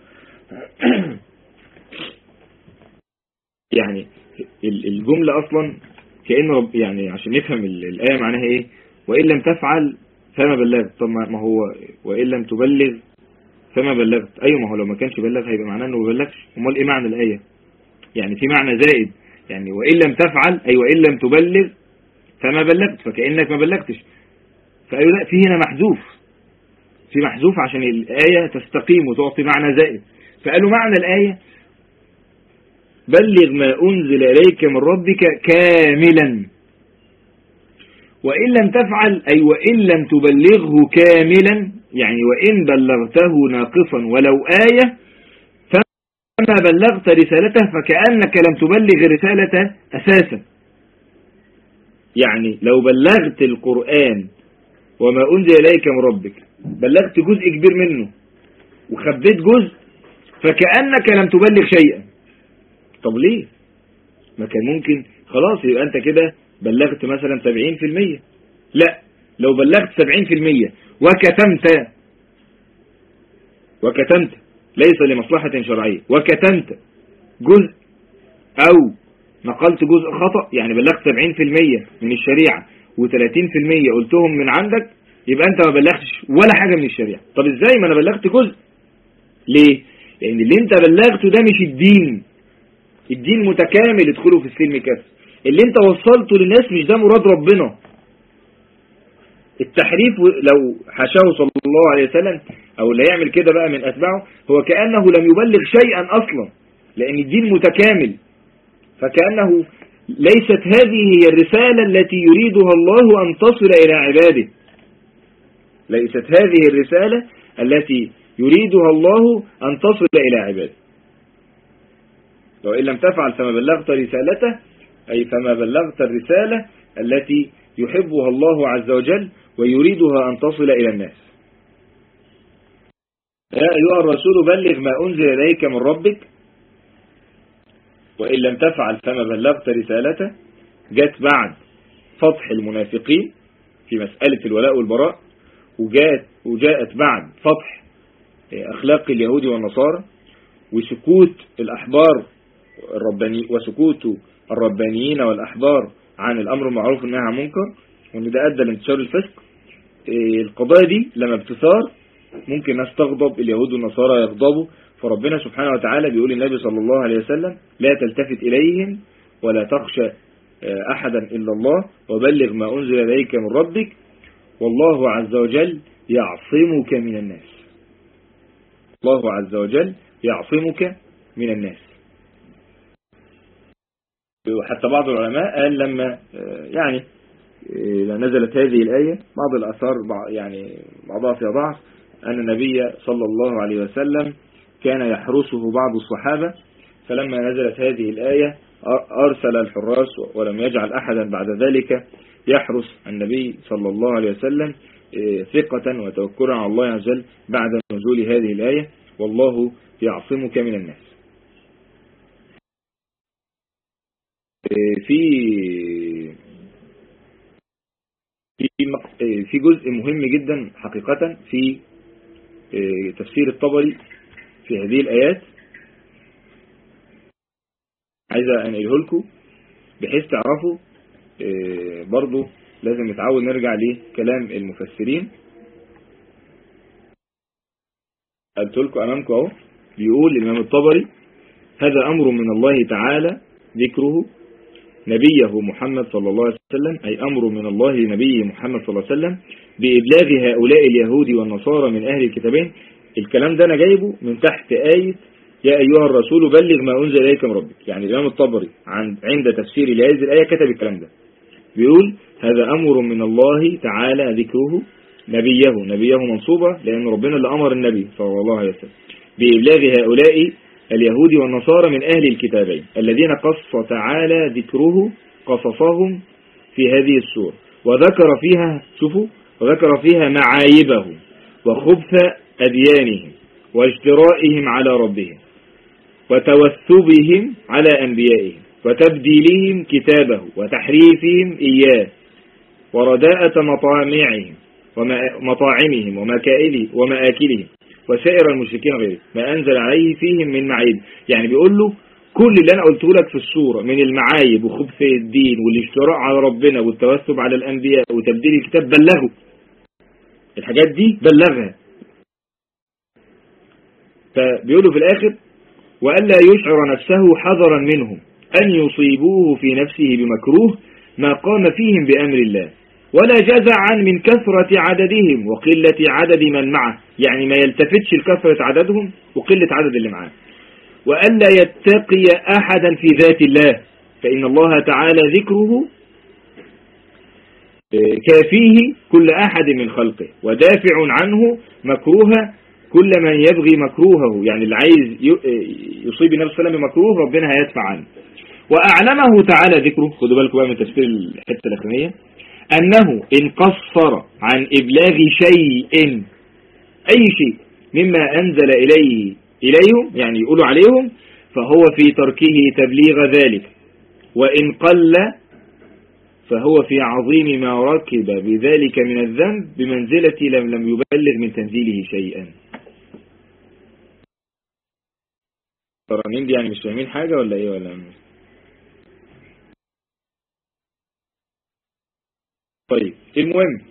يعني الجملة أصلا كأنه يعني عشان نفهم الآية معناها ايه وإن لم تفعل فما بلغت. طب ما هو وإن لم تبلغ فما بلغت، أيوة ما هو لو ما كانش بلغ هيبقى معناه أنه ما بلغش. امال ايه معنى الآية؟ يعني في معنى زائد، يعني وإن لم تفعل أي وإن لم تبلغ فما بلغت، فكأنك ما بلغتش. فأيوة لا، في هنا محذوف عشان الآية تستقيم وتعطي معنى زائد. فقالوا معنى الآية بلغ ما أنزل إليك من ربك كاملا، وإن لم تفعل أي وإن لم تبلغه كاملا، يعني وإن بلغته ناقصا ولو آية فما بلغت رسالته فكأنك لم تبلغ رسالته أساسا. يعني لو بلغت القرآن وما أنزل إليك من ربك بلغت جزء كبير منه وخبيت جزء فكأنك لم تبلغ شيئا. طب ليه؟ ما كان ممكن خلاص يبقى أنت كده بلغت مثلا 70%. لا، لو بلغت 70% وكتمت ليس لمصلحة شرعية وكتمت جزء أو نقلت جزء خطأ، يعني بلغت 70% من الشريعة و30% قلتهم من عندك، يبقى أنت ما بلغتش ولا حاجة من الشريعة. طب إزاي ما أنا بلغت جزء؟ ليه؟ لأن اللي أنت بلغته ده مش الدين متكامل يدخله في السلم كافة. اللي أنت وصلته للناس مش ده مراد ربنا. التحريف لو حاشاه صلى الله عليه وسلم أو اللي يعمل كده بقى من أتباعه هو كأنه لم يبلغ شيئا أصلا، لأن الدين متكامل، فكأنه ليست هذه هي الرسالة التي يريدها الله أن تصل إلى عباده. ليست هذه الرسالة التي يريدها الله أن تصل إلى عباده. وإن لم تفعل فما بلغت رسالته أي فما بلغت الرسالة التي يحبها الله عز وجل ويريدها أن تصل إلى الناس. يا أيها الرسول بلغ ما أنزل إليك من ربك وإن لم تفعل فما بلغت رسالته. جت بعد فتح المنافقين في مسألة الولاء والبراء، وجاءت بعد فتح أخلاق اليهود والنصارى، وسكوت الأحبار وسكوت الربانيين والأحبار عن الأمر المعروف والنهي عن المنكر، وأن ده أدى لانتشار الفسق. القضايا دي لما بتثار ممكن ناس تغضب، اليهود والنصارى يغضبوا، فربنا سبحانه وتعالى بيقول للنبي صلى الله عليه وسلم: لا تلتفت إليهم ولا تخشى أحدا إلا الله وبلغ ما أنزل إليك من ربك والله عز وجل يعصمك من الناس. الله عز وجل يعصمك من الناس. وحتى بعض العلماء قال لما يعني نزلت هذه الآية، بعض الأثار يعني بعضها في بعض، أن النبي صلى الله عليه وسلم كان يحرسه بعض الصحابة، فلما نزلت هذه الآية أرسل الحراس ولم يجعل أحدا بعد ذلك يحرس النبي صلى الله عليه وسلم ثقة وتوكلا على الله عز وجل بعد نزول هذه الآية: والله يعصمك من الناس. في جزء مهم جدا حقيقة في تفسير الطبري في هذه الآيات، عايز أنقله لكم بحيث تعرفوا. برضو لازم نتعود نرجع لكلام المفسرين. قلت لكم أمامكم أهو، بيقول الإمام الطبري: هذا أمر من الله تعالى ذكره نبيه محمد صلى الله عليه وسلم، أي أمر من الله لنبيه محمد صلى الله عليه وسلم بإبلاغ هؤلاء اليهود والنصارى من أهل الكتابين. الكلام ده أنا جايبه من تحت آية: يا أيها الرسول بلغ ما أنزل إليك من ربك. يعني الإمام الطبري عند تفسير لهذه الآية كتب الكلام ده، بيقول: هذا أمر من الله تعالى ذكره نبيه منصوبة لأن ربنا اللي أمر النبي صلى الله عليه وسلم بإبلاغ هؤلاء اليهود والنصارى من أهل الكتابين الذين قص تعالى ذكره قصصهم في هذه السورة، وذكر فيها معايبهم وخبث أديانهم واجترائهم على ربهم وتوثبهم على أنبيائهم وتبديلهم كتابه وتحريفهم إياه ورداءة مطاعمهم ومآكلهم وسائر المشركين غيره ما أنزل عليه فيهم من معايب. يعني بيقول له كل اللي أنا قلته لك في السورة من المعايب وخبث الدين والاشتراء على ربنا والتوثب على الأنبياء وتبديل الكتاب بلغه، الحاجات دي بلغها. فبيقولوا في الآخر: وألا يشعر نفسه حذرا منهم أن يصيبوه في نفسه بمكروه ما قام فيهم بأمر الله، ولا جزعا من كثرة عددهم وقلة عدد من معه، يعني ما يلتفتش لكثرة عددهم وقلة عدد اللي معاه. وألا يتقي أحدا في ذات الله، فإن الله تعالى ذكره كافيه كل أحد من خلقه ودافع عنه مكروه كل من يبغي مكروهه. يعني اللي عايز يصيب النبي صلى الله عليه وسلم بمكروه ربنا هيدفع عنه. وأعلمه تعالى ذكره، خدوا بالكم بقى من تفسير الحتة الأخرانية، أنه إن قصر عن إبلاغ شيء أي شيء مما أنزل إليهم، يعني يقولوا عليهم، فهو في تركه تبليغ ذلك، وإن قل فهو في عظيم ما ركب بذلك من الذنب بمنزلة لم يبلغ من تنزيله شيئا. ترانين دي يعني مش فاهمين حاجة ولا إيه ولا مش؟ طيب المهم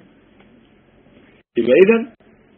يبقى إذن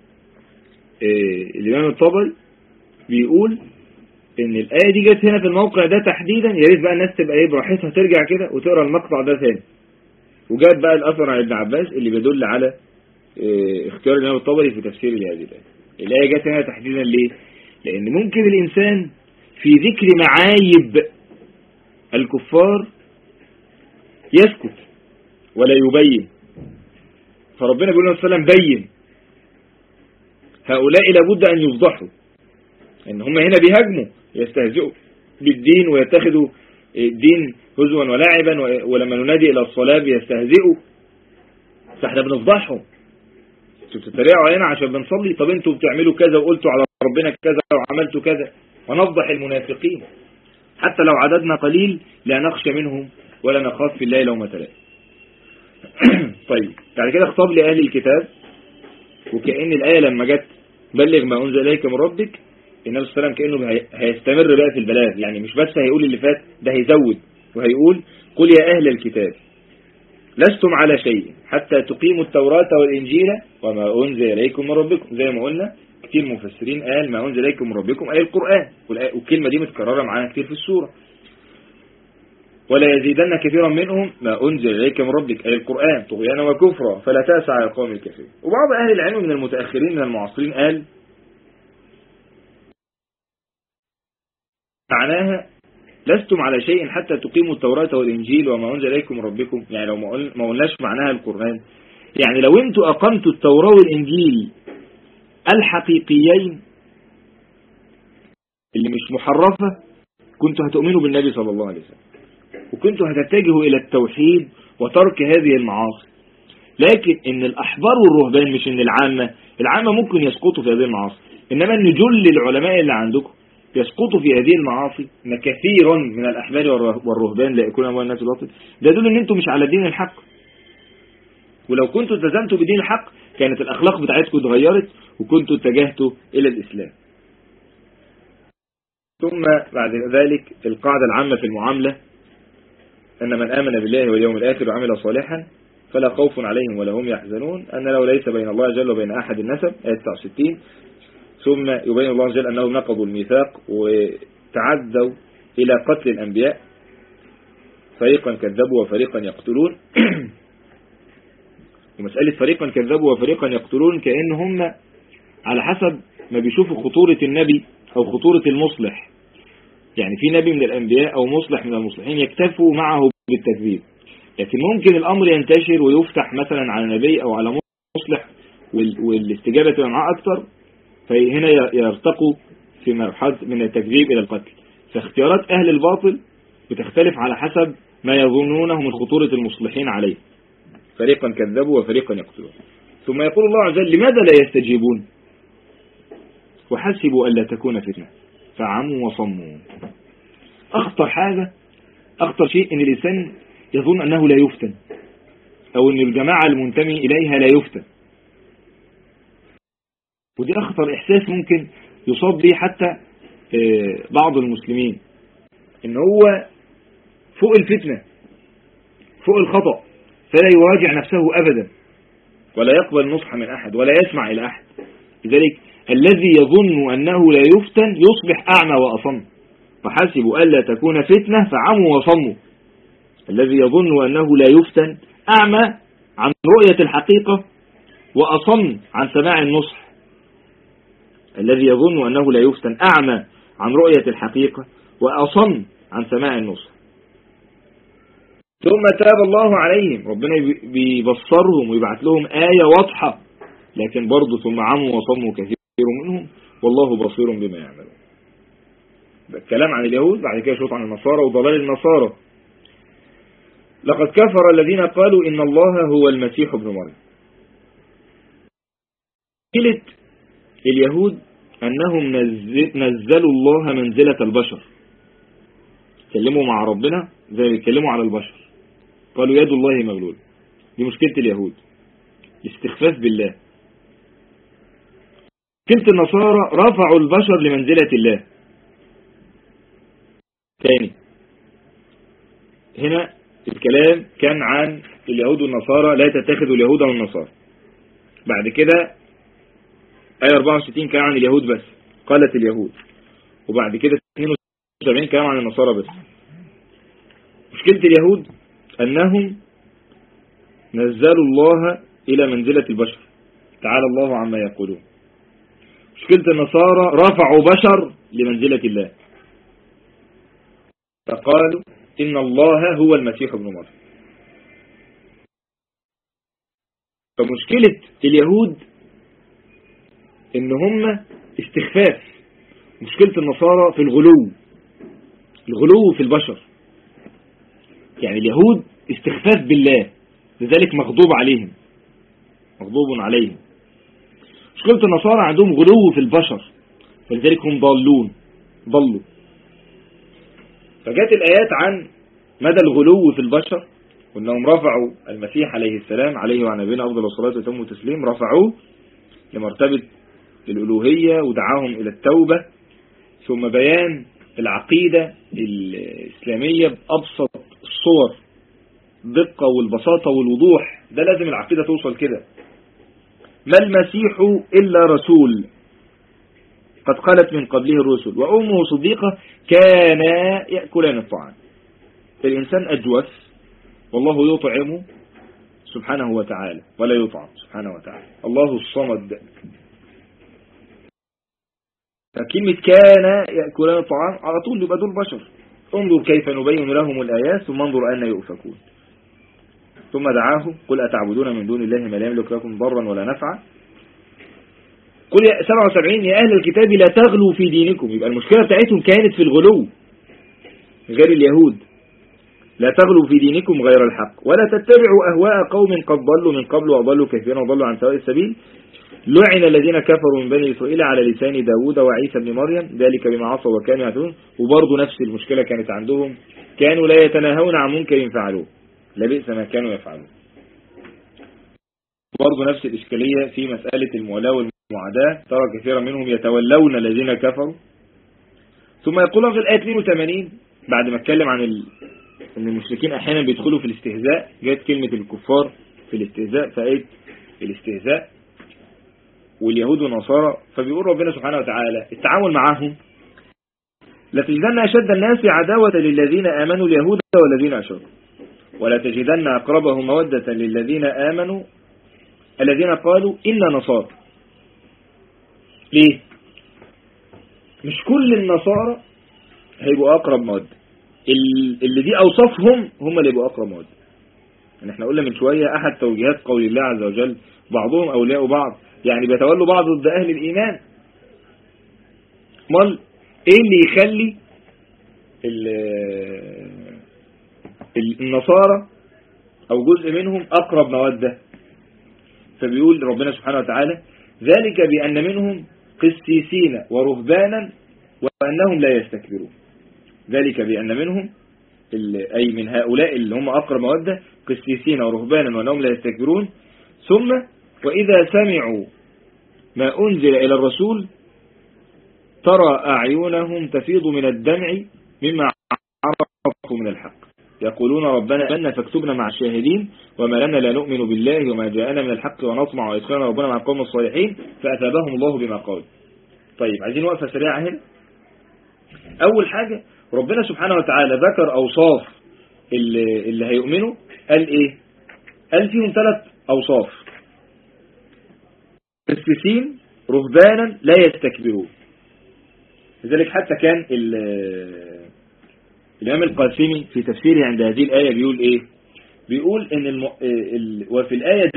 الإمام الطبري بيقول إن الآية دي جت هنا في الموقع ده تحديدا. يا ريت بقى الناس تبقى إيه براحتها ترجع كده وتقرأ المقطع ده ثاني. وجات بقى الأثر عن ابن عباس اللي بيدل على اختيار الإمام الطبري في تفسير لهذه الآية. الآية جت هنا تحديدا ليه؟ لأن ممكن الإنسان في ذكر معايب الكفار يسكت ولا يبين، فربنا بيقول له صلى الله عليه وسلم بين هؤلاء لابد أن يفضحوا، إن هم هنا بيهاجموا يستهزئوا بالدين ويتخذوا الدين هزوا ولاعبا، ولما ننادي إلى الصلاة بيستهزئوا، فاحنا بنفضحهم. انتوا بتتريقوا علينا عشان بنصلي، طب انتوا بتعملوا كذا وقلتوا على ربنا كذا وعملتوا كذا، ونفضح المنافقين حتى لو عددنا قليل لا نخشى منهم ولا نخاف في الله لومة لائم. طيب بعد كده خطاب لأهل الكتاب، وكأن الآية لما جت بلغ ما أنزل إليك من ربك. النبي صلى الله عليه وسلم كأنه هيستمر بقى في البلاغ، يعني مش بس هيقول اللي فات، ده هيزود وهيقول قل يا أهل الكتاب لستم على شيء حتى تقيموا التوراة والإنجيل وما أنزل إليكم من ربكم. زي ما قلنا كتير مفسرين قال ما أنزل إليكم من ربكم أي القرآن، والكلمة دي متكررة معانا كتير في السورة. ولا يزيدن كثيرا منهم ما أنزل إليك من ربك أي القرآن طغيانا وكفرا فلا تأس على القوم الكافرين. وبعض أهل العلم من المتأخرين من المعاصرين قال معناها لستم على شيء حتى تقيموا التوراة والإنجيل وما أنزل إليكم من ربكم. يعني لو ما قلناش معناها القرآن، يعني لو أنتوا أقمتوا التوراة والإنجيل الحقيقيين اللي مش محرفة كنتوا هتؤمنوا بالنبي صلى الله عليه وسلم، وكنتوا هتتجهوا إلى التوحيد وترك هذه المعاصي. لكن إن الأحبار والرهبان، مش إن العامة ممكن يسقطوا في هذه المعاصي، إنما إن جل العلماء اللي عندكم يسقطوا في هذه المعاصي، إن كثيرا من الأحبار والرهبان لا يكون أموال الناس باطل. ده يدل إن أنتم مش على دين الحق، ولو كنتوا التزمتوا بدين الحق كانت الأخلاق بتاعتكم اتغيرت وكنتوا اتجهتوا إلى الإسلام. ثم بعد ذلك القاعدة العامة في المعاملة أن من آمن بالله واليوم الآخر وعمل صالحا فلا خوف عليهم ولا هم يحزنون، أن لو ليس بين الله جل وبين أحد النسب آية 69. ثم يبين الله جل أنهم نقضوا الميثاق وتعدوا إلى قتل الأنبياء، فريقا كذبوا وفريقا يقتلون. ومسألة فريقا كذبوا وفريقا يقتلون كأن هم على حسب ما بيشوفوا خطورة النبي أو خطورة المصلح. يعني في نبي من الأنبياء أو مصلح من المصلحين يكتفوا معه بالتكذيب، لكن ممكن الأمر ينتشر ويفتح مثلا على نبي أو على مصلح والاستجابة تبقى معه أكثر، فهنا يرتقوا في مرحلة من التكذيب إلى القتل. فاختيارات أهل الباطل بتختلف على حسب ما يظنونه من خطورة المصلحين عليه. فريقا كذبوا وفريقا يقتلون. ثم يقول الله عز وجل لماذا لا يستجيبون وحسبوا ألا تكون فتنة فعموا وصموا. أخطر حاجة، أخطر شيء إن الإنسان يظن أنه لا يفتن، أو أن الجماعة المنتمي إليها لا يفتن. ودي أخطر إحساس ممكن يصاب به حتى بعض المسلمين، إن هو فوق الفتنة فوق الخطأ فلا يواجع نفسه أبدا ولا يقبل نصح من أحد ولا يسمع إلى أحد. لذلك الذي يظن أنه لا يفتن يصبح أعمى وأصم. فحسبوا ألا تكون فتنة فعموا وصموا. الذي يظن أنه لا يفتن أعمى عن رؤية الحقيقة وأصم عن سماع النصح. الذي يظن أنه لا يفتن أعمى عن رؤية الحقيقة وأصم عن سماع النصح. ثم تاب الله عليهم، ربنا بيبصرهم ويبعث لهم آية واضحة، لكن برضو ثم عموا وصموا كثير منهم والله بصير بما يعملون. الكلام عن اليهود، بعد كده شوط عن النصارى وضلال النصارى. لقد كفر الذين قالوا إن الله هو المسيح ابن مريم. قلت اليهود أنهم نزلوا الله منزلة البشر، كلموا مع ربنا زي يتكلموا على البشر، قالوا يد الله مغلولة. دي مشكلة اليهود، الاستخفاف بالله. مشكلة النصارى رفعوا البشر لمنزلة الله. تاني هنا الكلام كان عن اليهود والنصارى، لا تتخذوا اليهود والنصارى. بعد كده آية 64 كان عن اليهود بس، قالت اليهود. وبعد كده 72 كان عن النصارى بس. مشكلة اليهود أنهم نزلوا الله إلى منزلة البشر، تعالى الله عما يقولون. مشكلة النصارى رفعوا بشر لمنزلة الله، فقالوا إن الله هو المسيح ابن مريم. فمشكلة اليهود إن هم استخفاف، مشكلة النصارى في الغلو في البشر. يعني اليهود استخفاف بالله، لذلك مغضوب عليهم. مشكلة النصارى عندهم غلو في البشر، فلذلك هم ضلوا. فجاءت الآيات عن مدى الغلو في البشر، وأنهم رفعوا المسيح عليه السلام عليه وعلى نبينا أفضل الصلاة والتسليم، رفعوه لمرتبة الألوهية ودعاهم إلى التوبة، ثم بيان العقيدة الإسلامية بأبسط الصور، الدقة والبساطة والوضوح. ده لازم العقيدة توصل كده. ما المسيح إلا رسول قد خلت من قبله الرسل وأمه صديقة كانا يأكلان الطعام. الإنسان أجوف والله يطعمه سبحانه وتعالى ولا يطعم سبحانه وتعالى. الله الصمد. فكلمة كان يأكلان الطعام على طول يبقى دول بشر. انظر كيف نبين لهم الآيات ثم انظر أن يؤفكون. ثم دعاه قل أتعبدون من دون الله ما لا يملك لكم ضرا ولا نفعا. قل يا 77 يا أهل الكتاب لا تغلوا في دينكم. يبقى المشكلة بتاعتهم كانت في الغلو غير اليهود. لا تغلوا في دينكم غير الحق ولا تتبعوا أهواء قوم قد ضلوا من قبل وضلوا كثيرا وضلوا عن سواء السبيل. لعن الذين كفروا من بني إسرائيل على لسان داود وعيسى بن مريم ذلك بما عصوا وكانوا يعتدون. وبرضه نفس المشكلة كانت عندهم، كانوا لا يتناهون عن منكر فعلوه لبئس ما كانوا يفعلون. برضه نفس الإشكالية في مسألة المولاة والمعاداة، ترى كثيرا منهم يتولون الذين كفروا. ثم يقولون في الآية 82 بعد ما اتكلم عن ان المشركين احيانا بيدخلوا في الاستهزاء، جاءت كلمة الكفار في الاستهزاء فايت الاستهزاء واليهود والنصارى. فبيقول ربنا سبحانه وتعالى التعامل معهم لتجدن أشد الناس عداوة للذين آمنوا اليهود والذين أشركوا ولا تجدن أقربهم مودة للذين آمنوا الذين قالوا إنا نصارى. ليه؟ مش كل النصارى هيبقوا أقرب مودة، اللي دي أوصافهم هم اللي يبقوا أقرب مودة. يعني احنا قلنا من شوية أحد توجيهات قول الله عز وجل بعضهم أولياء بعض، يعني بيتولوا بعض ضد أهل الإيمان. مال إيه اللي يخلي النصارى أو جزء منهم أقرب مودة؟ فبيقول ربنا سبحانه وتعالى ذلك بأن منهم قسيسين ورهبانا وأنهم لا يستكبرون. ذلك بأن منهم أي من هؤلاء اللي هم أقرب مودة قسيسين ورهبانا وأنهم لا يستكبرون. ثم وإذا سمعوا ما أنزل إلى الرسول ترى أعينهم تفيض من الدمع مما عرفوا من الحق يقولون ربنا آمنا فاكتبنا مع الشاهدين وما لنا لا نؤمن بالله وما جاءنا من الحق ونطمع ويدخلنا ربنا مع القوم الصالحين فأثابهم الله بما قالوا. طيب عايزين وقفة سريعة هنا. أول حاجة ربنا سبحانه وتعالى ذكر أوصاف اللي هيؤمنوا. قال إيه؟ قال فيهم 3 أوصاف: قسيسين رهبانا لا يستكبرون. لذلك حتى كان الإمام القاسمي في تفسيره عند هذه الآية بيقول إيه؟ بيقول إن وفي الآية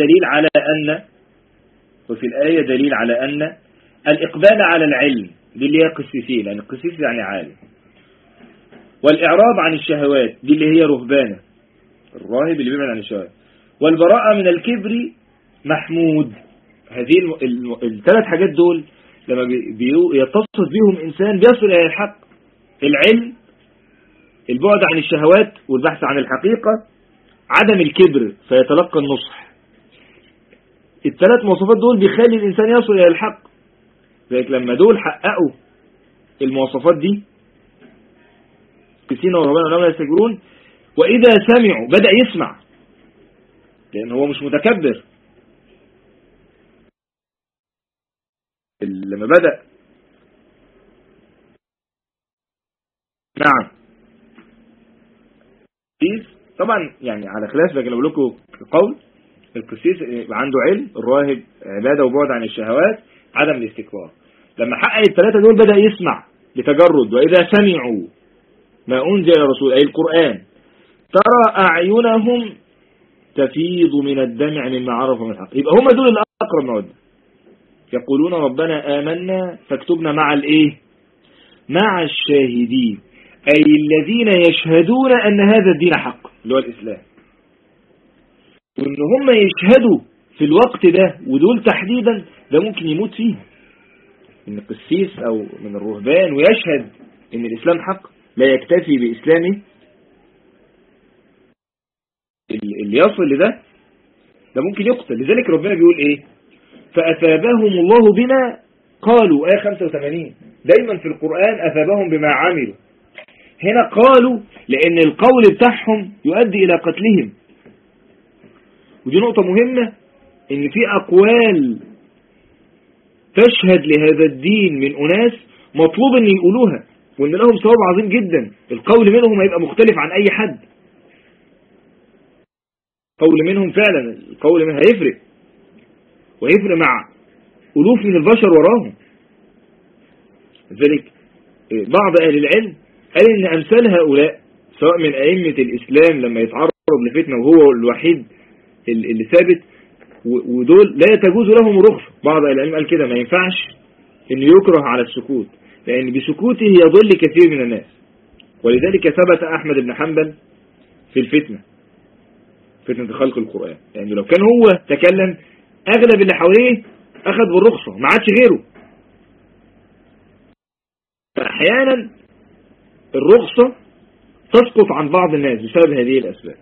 دليل على أن الإقبال على العلم دي اللي هي قسيسين، لأن القسيس يعني عالم، والإعراض عن الشهوات دي اللي هي رهبانة، الراهب اللي بيبعد عن الشهوات، والبراءة من الكبر محمود. هذه ال3 حاجات دول لما يتصف بيهم إنسان بيصل إلى الحق: العلم، البعد عن الشهوات والبحث عن الحقيقة، عدم الكبر فيتلقى النصح. ال3 مواصفات دول بيخلي الإنسان يصل إلى الحق. ذلك لما دول حققوا المواصفات دي قسيسين ورهبانا ولا يستكبرون، وإذا سمعوا بدأ يسمع لأن هو مش متكبر. لما بدأ نعم طبعا يعني على خلاف، لكن اقول لكم قول القسيس عنده علم، الراهب عبادة وبعد عن الشهوات، عدم الاستكبار. لما حقق ال3 دول بدأ يسمع بتجرد. وإذا سمعوا ما أنزل إلى الرسول أي القرآن ترى أعينهم تفيض من الدمع مما عرفوا من الحق. يبقى هم دول الأقرب مودة. يقولون ربنا آمنا فاكتبنا مع الإيه؟ مع الشاهدين، أي الذين يشهدون أن هذا الدين حق اللي هو الإسلام. وإن هم يشهدوا في الوقت ده، ودول تحديدا ده ممكن يموت فيه من القسيس أو من الرهبان ويشهد أن الإسلام حق، لا يكتفي بإسلامه. اللي يصل لده ده ممكن يقتل. لذلك ربنا بيقول إيه؟ فأثابهم الله بما قالوا آية 85 دايما في القرآن أثابهم بما عملوا. هنا قالوا لأن القول بتاعهم يؤدي إلى قتلهم. ودي نقطة مهمة، إن في أقوال تشهد لهذا الدين من أناس مطلوب أن يقولوها، وأن لهم ثواب عظيم جدا. القول منهم هيبقى مختلف عن أي حد. قول منهم فعلا، القول منهم هيفرق، وهيفرق مع ألوف من البشر وراهم. لذلك بعض أهل العلم قال إن أمثال هؤلاء سواء من أئمة الإسلام لما يتعرض لفتنة وهو الوحيد اللي ثابت، ودول لا تجوز لهم رخصة. بعض أهل العلم قال كده ما ينفعش إنه يكره على السكوت، لأن بسكوته يضل كثير من الناس. ولذلك ثبت أحمد بن حنبل في الفتنة، فتنة خلق القرآن، يعني لو كان هو تكلم أغلب اللي حواليه أخذ بالرخصة، ما عادش غيره. فأحيانا الرخصة تسقط عن بعض الناس بسبب هذه الأسباب.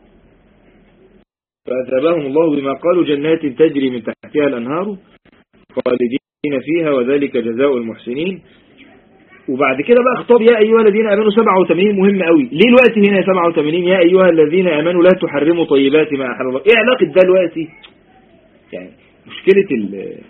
فأثابهم الله بما قالوا جنات تجري من تحتها الأنهار خالدين فيها وذلك جزاء المحسنين. وبعد كده بقى خطاب يا أيها الذين آمنوا 87 مهم قوي. ليه الوقت هنا 87 يا أيها الذين آمنوا لا تحرموا طيبات ما أحل الله؟ إيه علاقة ده الوقت؟ يعني مشكلة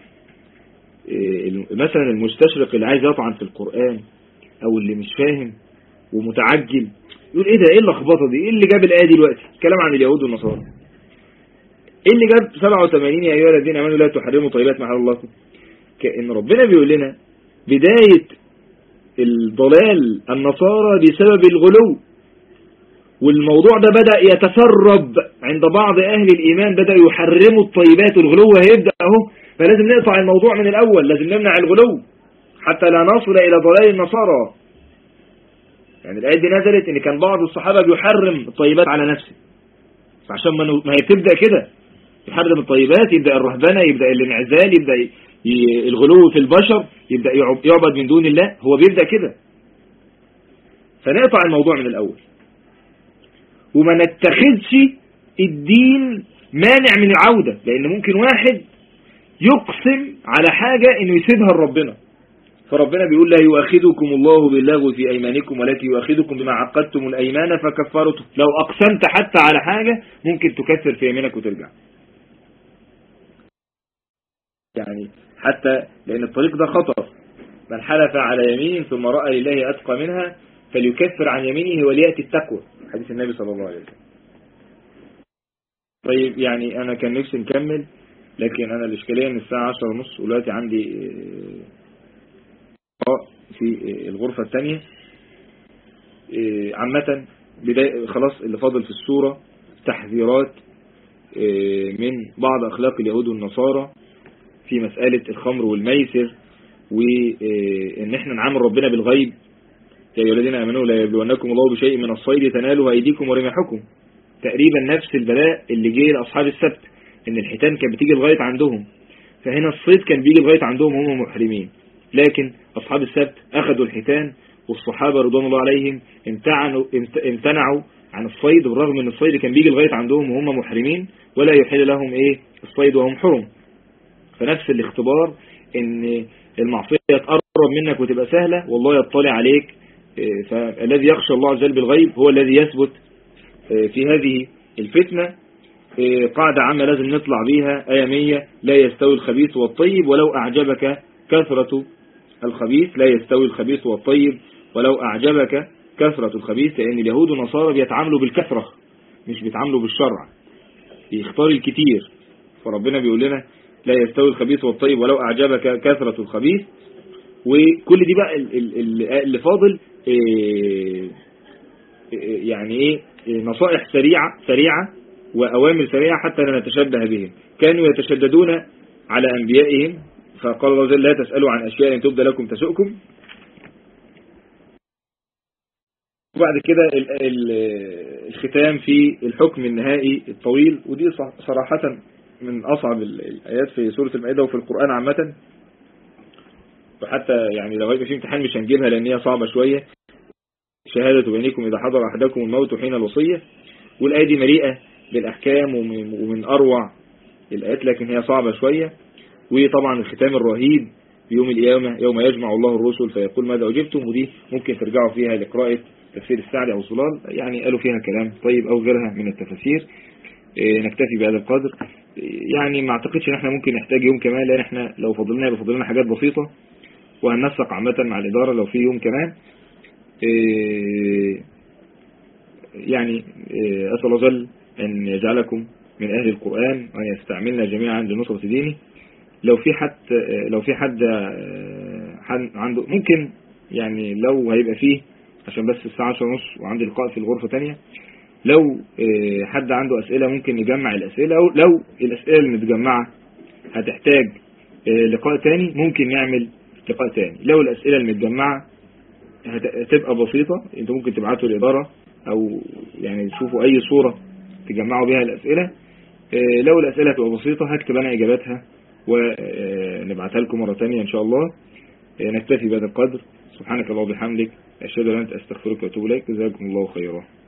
مثلا المستشرق اللي عايز يطعن في القرآن أو اللي مش فاهم ومتعجل يقول إيه ده، إيه اللخبطة دي، إيه اللي جاب الآية دي دلوقتي؟ كلام عن اليهود والنصارى. إيه اللي جاب 87 يا أيها الذين آمنوا لا تحرموا طيبات ما أحل الله؟ كأن ربنا بيقول لنا بداية الضلال النصارى بسبب الغلو، والموضوع ده بدأ يتسرب عند بعض أهل الإيمان، بدأ يحرموا الطيبات، والغلو هيبدأ اهو. فلازم نقطع الموضوع من الأول، لازم نمنع الغلو حتى لا نصل إلى ضلال النصارى. يعني الآية دي نزلت إن كان بعض الصحابة بيحرم الطيبات على نفسه، فعشان ما هي بتبدأ كده يحرم الطيبات، يبدأ الرهبنة، يبدأ الانعزال، يبدأ الغلو في البشر، يبدأ يعبد من دون الله. هو بيبدأ كده. فنقطع الموضوع من الأول، وما نتخذش الدين مانع من العودة، لأن ممكن واحد يقسم على حاجة إنه يسيبها لربنا. فربنا بيقول لا يؤاخذكم الله باللغو في أيمانكم ولكن يؤاخذكم بما عقدتم الأيمان فكفرته. لو أقسمت حتى على حاجة ممكن تكفر في يمينك وترجع. يعني حتى لأن الطريق ده خطر. من حلف على يمين ثم رأى لله أتقى منها فليكفر عن يمينه وليأتي التقوى، حديث النبي صلى الله عليه وسلم. طيب يعني أنا كان نفسي نكمل، لكن أنا الإشكالية من الساعة 10:30 ودلوقتي عندي في الغرفة الثانية. عامة خلاص اللي فاضل في السورة تحذيرات من بعض أخلاق اليهود والنصارى في مسألة الخمر والميسر، وإن احنا نعامل ربنا بالغيب. يا أيها الذين آمنوا لا يبلونكم الله بشيء من الصيد تنالوا أيديكم ورماحكم. تقريبا نفس البلاء اللي جه لأصحاب السبت، إن الحيتان كانت بتيجي لغاية عندهم، فهنا الصيد كان بيجي لغاية عندهم وهم محرمين. لكن أصحاب السبت أخذوا الحيتان، والصحابة رضوان الله عليهم امتنعوا عن الصيد، بالرغم ان الصيد كان بيجي لغاية عندهم وهم محرمين، ولا يحل لهم الصيد وهم حرم. فنفس الاختبار ان المعصية تقرب منك وتبقى سهلة، والله يطلع عليك. فالذي يخشى الله عز وجل بالغيب هو الذي يثبت في هذه الفتنة. قاعدة عامة لازم نطلع بيها، آية 100: لا يستوي الخبيث والطيب ولو أعجبك كثرة الخبيث. لا يستوي الخبيث والطيب ولو أعجبك كثرة الخبيث، لأن اليهود والنصارى بيتعاملوا بالكثرة مش بيتعاملوا بالشرع، بيختار الكتير. فربنا بيقول لنا لا يستوي الخبيث والطيب ولو أعجبك كثرة الخبيث. وكل دي بقى اللي فاضل يعني نصائح سريعة وأوامر سريعة حتى لا نتشبه بهم. كانوا يتشددون على أنبيائهم، فقال الله جل: لا تسألوا عن أشياء إن تبدى لكم تسؤكم. وبعد كده الختام في الحكم النهائي الطويل، ودي صراحة من أصعب الآيات في سورة المائدة وفي القرآن عامة. وحتى يعني لو هيبقى في امتحان مش هنجيبها لأن هي صعبة شوية. شهادة بينكم إذا حضر أحدكم الموت حين الوصية. والآية دي مليئة بالأحكام ومن أروع الآيات، لكن هي صعبة شوية. وطبعا الختام الرهيب في يوم القيامة يوم يجمع الله الرسل فيقول ماذا أجبتم، ودي ممكن ترجعوا فيها لقراءة تفسير السعدي أو صلال، يعني قالوا فيها كلام طيب أو غيرها من التفاسير. نكتفي بهذا القدر. يعني ما اعتقدش ان احنا ممكن نحتاج يوم كمان، لان احنا لو فضلنا يبقى فضلنا حاجات بسيطة، وهننسق عامة مع الإدارة لو في يوم كمان. يعني أسأل الله جل أن يجعلكم من أهل القرآن وأن يستعملنا جميعا لنصرة دينه. لو في حد عنده ممكن، يعني لو هيبقى فيه، عشان بس الساعة 10:30 وعندي لقاء في الغرفة تانية، لو حد عنده أسئلة ممكن نجمع الأسئلة، لو الأسئلة المتجمعة هتحتاج لقاء تاني ممكن نعمل لقاء تاني. لو الأسئلة المتجمعة هتبقى بسيطة انتوا ممكن تبعتوا الإدارة أو يعني تشوفوا أي صورة تجمعوا بها الأسئلة. لو الأسئلة هتبقى بسيطة هكتب أنا إجاباتها ونبعتها لكم مرة تانية إن شاء الله. نكتفي بهذا القدر. سبحانك اللهم وبحمدك، أشهد أن لا إله إلا أنت، أستغفرك وأتوب إليك. جزاكم الله خيرا.